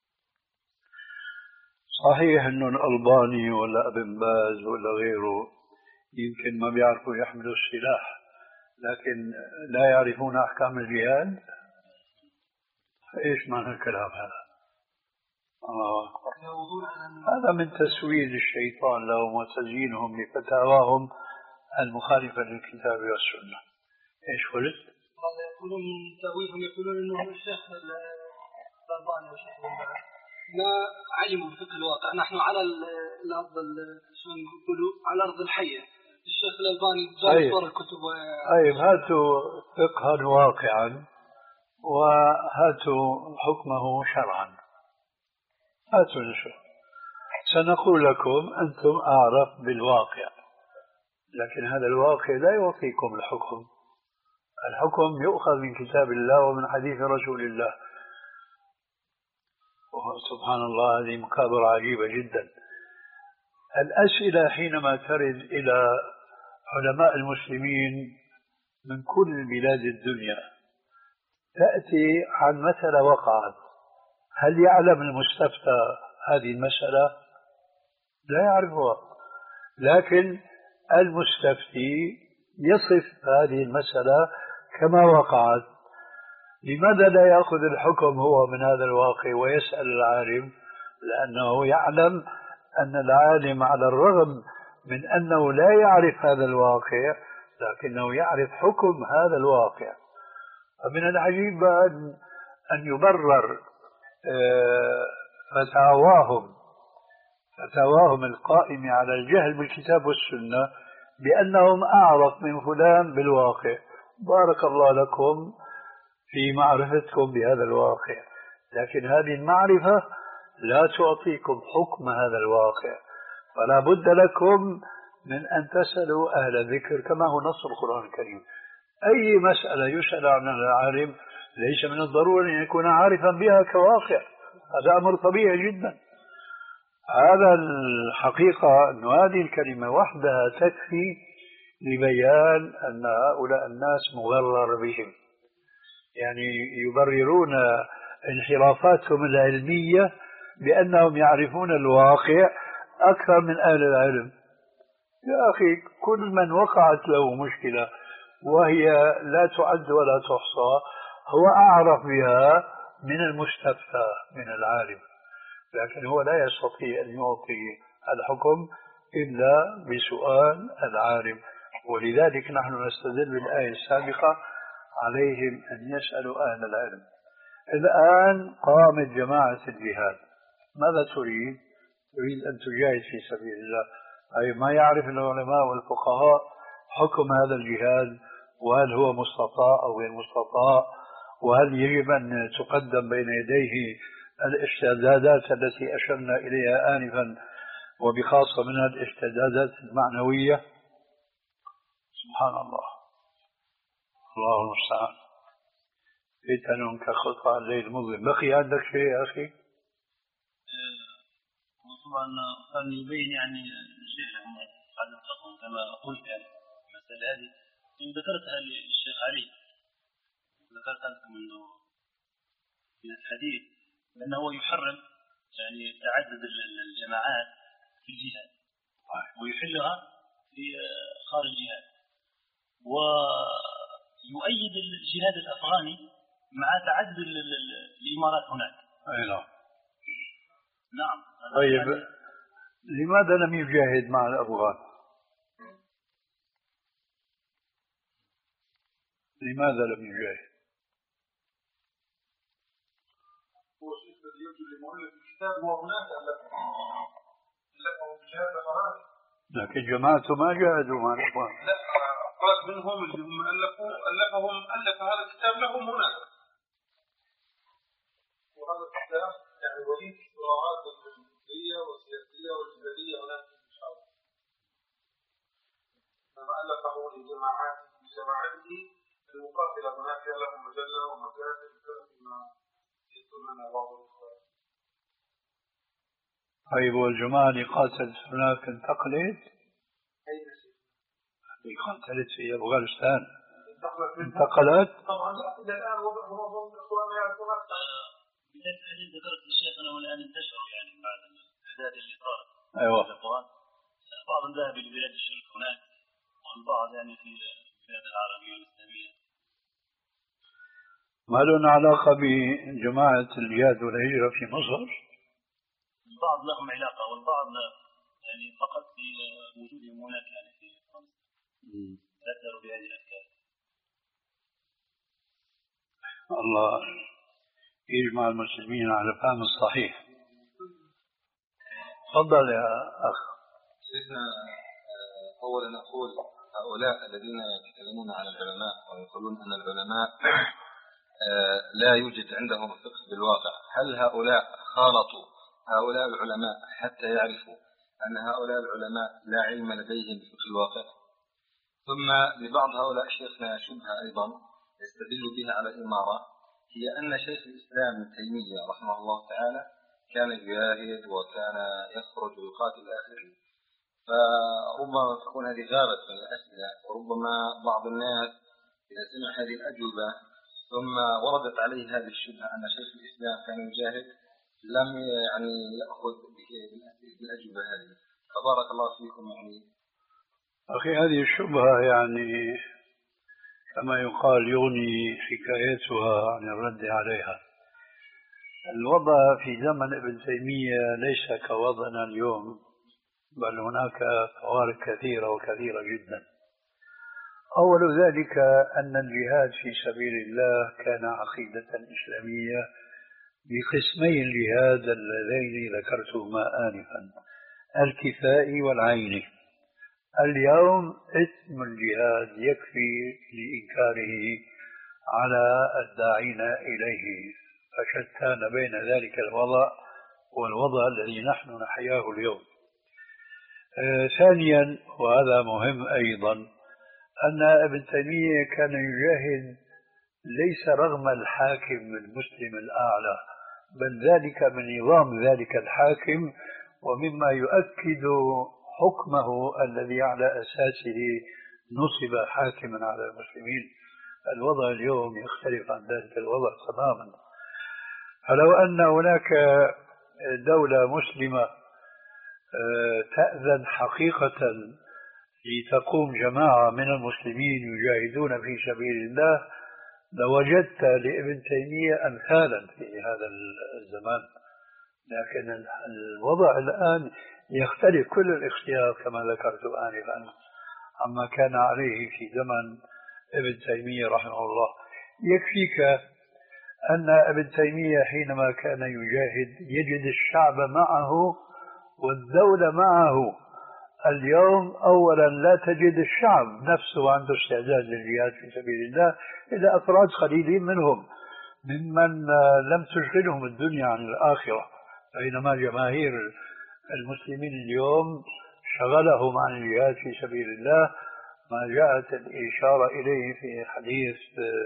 صحيح أنه الألباني ولا ابن باز ولا غيره يمكن ما بيعرفوا يحملوا السلاح، لكن لا يعرفون أحكام الجهاد. إيش معنى الكلام هذا؟ آه. هذا من تسويد الشيطان لهم وتزيينهم لفتاواهم المخالفة للكتاب والسنة. إيش قلت؟ يقولون من تأويلهم، يقولون إنه الشيخ الألباني والشيخ ما علموا بفقه الواقع. نحن على الأرض شو نقولوا على الأرض الحية. الشيخ الألباني جاب صور الكتب و... طيب هاتوا فقها واقعا وهاتوا حكمه شرعا. هاتوا نشوف. سنقول لكم أنتم أعرف بالواقع، لكن هذا الواقع لا يعطيكم الحكم. الحكم يؤخذ من كتاب الله ومن حديث رسول الله. سبحان الله، هذه مكابرة عجيبة جدا. الأسئلة حينما ترد إلى علماء المسلمين من كل بلاد الدنيا تأتي عن مسألة وقعت، هل يعلم المستفتى هذه المسألة؟ لا يعرفها، لكن المستفتي يصف هذه المسألة كما وقعت. لماذا لا يأخذ الحكم هو من هذا الواقع ويسأل العالم؟ لأنه يعلم أن العالم على الرغم من أنه لا يعرف هذا الواقع لكنه يعرف حكم هذا الواقع. فمن العجيب أن أن يبرر فتاواهم فتاواهم القائمة على الجهل بالكتاب والسنة بأنهم أعرف من فلان بالواقع. بارك الله لكم في معرفتكم بهذا الواقع، لكن هذه المعرفة لا تعطيكم حكم هذا الواقع، فلا بد لكم من أن تسألوا أهل الذكر كما هو نص القرآن الكريم. أي مسألة يسأل عنها العالم ليس من الضروري أن يكون عارفا بها كواقع، هذا أمر طبيعي جدا. هذا الحقيقة أن هذه الكلمة وحدها تكفي لبيان أن هؤلاء الناس مغرر بهم، يعني يبررون انحرافاتهم العلمية بأنهم يعرفون الواقع أكثر من أهل العلم. يا أخي، كل من وقعت له مشكلة وهي لا تعد ولا تحصى هو أعرف بها من المستفتى من العالم، لكن هو لا يستطيع أن يعطي الحكم إلا بسؤال العالم. ولذلك نحن نستدل بالآية السابقة عليهم أن يسألوا أهل العلم. الآن قامت جماعة الجهاد، ماذا تريد؟ تريد أن تجاهد في سبيل الله، أي ما يعرف العلماء والفقهاء حكم هذا الجهاد، وهل هو مستطاع أو غير مستطاع، وهل يجب أن تقدم بين يديه الاستعدادات التي أشرنا إليها آنفا، وبخاصة منها الاستعدادات المعنوية. سبحان الله، الله المستعان. فتن كخطى الليل المظلم. بقي عندك شيء يا أخي؟ طبعا كان يبين يعني الشيخ قد انتقم كما قلت يعني المسألة هذه ذكرتها للشيخ علي، ذكرت أنتم أنه من الحديث أنه يحرم يعني تعدد الجماعات في الجهاد ويحلها في خارج الجهاد، ويؤيد الجهاد الأفغاني مع تعدد الإمارات هناك. أي نعم. نعم. طيب لماذا لم يجاهد مع الأفغان؟ لماذا لم يجاهد؟ هو الشيخ الذي يوجد لمؤلف الكتاب وهناك ألفهم بجهاد الأفغان، لكن جماعته ما جاهدوا مع الأفغان. لا، أفراد منهم اللي هم ألفوا ألفهم ألف هذا الكتاب لهم هناك، وهذا الكتاب يعني وليد الصراعات الفكرية والسياسية والجهادية هناك إن شاء الله. لما ألفه لجماعات جماعته المقاتلة هناك لهم مجلة ومكاتب فيما يسمونها بعض الإخوان. طيب والجماعة اللي قاتلت هناك انتقلت؟ أي شيء؟ اللي قاتلت في أفغانستان انتقلت؟ طبعا لا، إلى الآن وضع معظم الإخوان يعرفون أكثر. بداية الحديث ذكرت الشيخ أنه الآن انتشروا يعني بعد الأحداث اللي صارت. أيوة. الأفغان بعض ذهب إلى بلاد الشرك هناك، والبعض يعني في البلاد العربية والإسلامية. ما لهم علاقة بجماعة الجهاد والهجرة في مصر؟ البعض لهم علاقة والبعض لا، يعني فقط في وجودهم هناك يعني في فرنسا تأثروا بهذه الأفكار. الله يجمع المسلمين على الفهم الصحيح. تفضل يا أخ. سيدنا، أولا نقول هؤلاء الذين يتكلمون عن العلماء ويقولون أن العلماء لا يوجد عندهم الفقه بالواقع، هل هؤلاء خالطوا هؤلاء العلماء حتى يعرفوا أن هؤلاء العلماء لا علم لديهم بفقه الواقع؟ ثم لبعض هؤلاء شيخنا شبهة أيضا يستدل بها على الإمارة، هي أن شيخ الإسلام ابن تيمية رحمه الله تعالى كان يجاهد وكان يخرج ويقاتل آخره، فربما تكون هذه غابت من الأسئلة، وربما بعض الناس إذا سمع هذه الأجوبة ثم وردت عليه هذه الشبهة أن شيخ الإسلام كان يجاهد لم يعني يأخذ بالأجوبة هذه. فبارك الله فيكم. يعني أخي هذه الشبهة يعني كما يقال يغني حكايتها عن الرد عليها. الوضع في زمن ابن تيمية ليس كوضعنا اليوم، بل هناك فوارق كثيرة وكثيرة جدا. أول ذلك أن الجهاد في سبيل الله كان عقيدة إسلامية بقسمي الجهاد اللذين ذكرتهما آنفا، الكفائي والعيني. اليوم اسم الجهاد يكفي لإنكاره على الداعين إليه، فشتان بين ذلك الوضع والوضع الذي نحن نحياه اليوم. آه ثانيا، وهذا مهم أيضا، أن ابن تيمية كان يجاهد ليس رغم الحاكم المسلم الأعلى، بل ذلك من نظام ذلك الحاكم ومما يؤكد حكمه الذي على أساسه نصب حاكما على المسلمين. الوضع اليوم يختلف عن ذلك الوضع تماما. فلو أن هناك دولة مسلمة تأذن حقيقة لتقوم جماعة من المسلمين يجاهدون في سبيل الله لوجدت لابن تيمية أمثالا في هذا الزمان، لكن الوضع الآن يختلف كل الاختلاف كما ذكرت آنفا عما كان عليه في زمن ابن تيمية رحمه الله. يكفيك أن ابن تيمية حينما كان يجاهد يجد الشعب معه والدولة معه. اليوم أولا لا تجد الشعب نفسه عنده استعداد للجهاد في سبيل الله إلا أفراد قليلين منهم ممن لم تشغلهم الدنيا عن الآخرة، بينما جماهير المسلمين اليوم شغلهم عن الجهاد في سبيل الله ما جاءت الإشارة إليه في حديث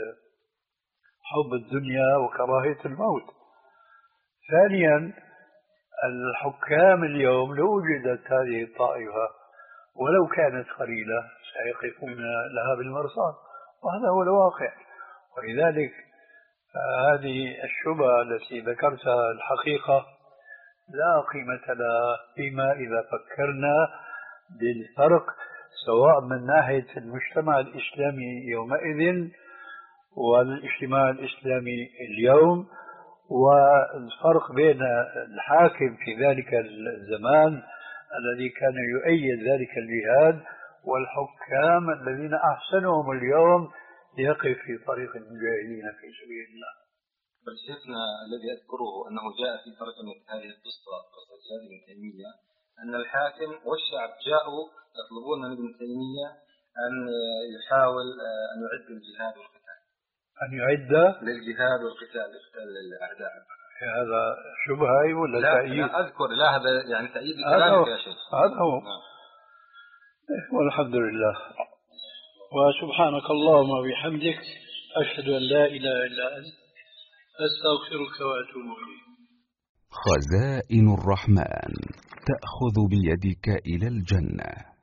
حب الدنيا وكراهية الموت. ثانيا، الحكام اليوم لو وجدت هذه الطائفة ولو كانت قليلة سيقفون لها بالمرصاد، وهذا هو الواقع. ولذلك هذه الشبهة التي ذكرتها الحقيقة لا قيمة لها فيما إذا فكرنا بالفرق سواء من ناحية المجتمع الإسلامي يومئذ والاجتماع الإسلامي اليوم، والفرق بين الحاكم في ذلك الزمان الذي كان يؤيد ذلك الجهاد والحكام الذين أحسنهم اليوم يقف في طريق المجاهدين في سبيل الله. بل شيخنا الذي أذكره أنه جاء في ترجمة هذه القصة قصة جهاد ابن تيمية أن الحاكم والشعب جاءوا يطلبون من ابن تيمية أن يحاول أن يعد للجهاد والقتال، أن يعد للجهاد والقتال لقتال الأعداء. هذا شبهة ولا لا تأييد؟ لا أذكر، لا هذا يعني تأييد لكلامك يا شيخ. هذا هو. نعم. والحمد لله، وسبحانك اللهم وبحمدك أشهد أن لا إله إلا أنت أستغفرك وأتوب إليك. خزائن الرحمن تأخذ بيدك إلى الجنة.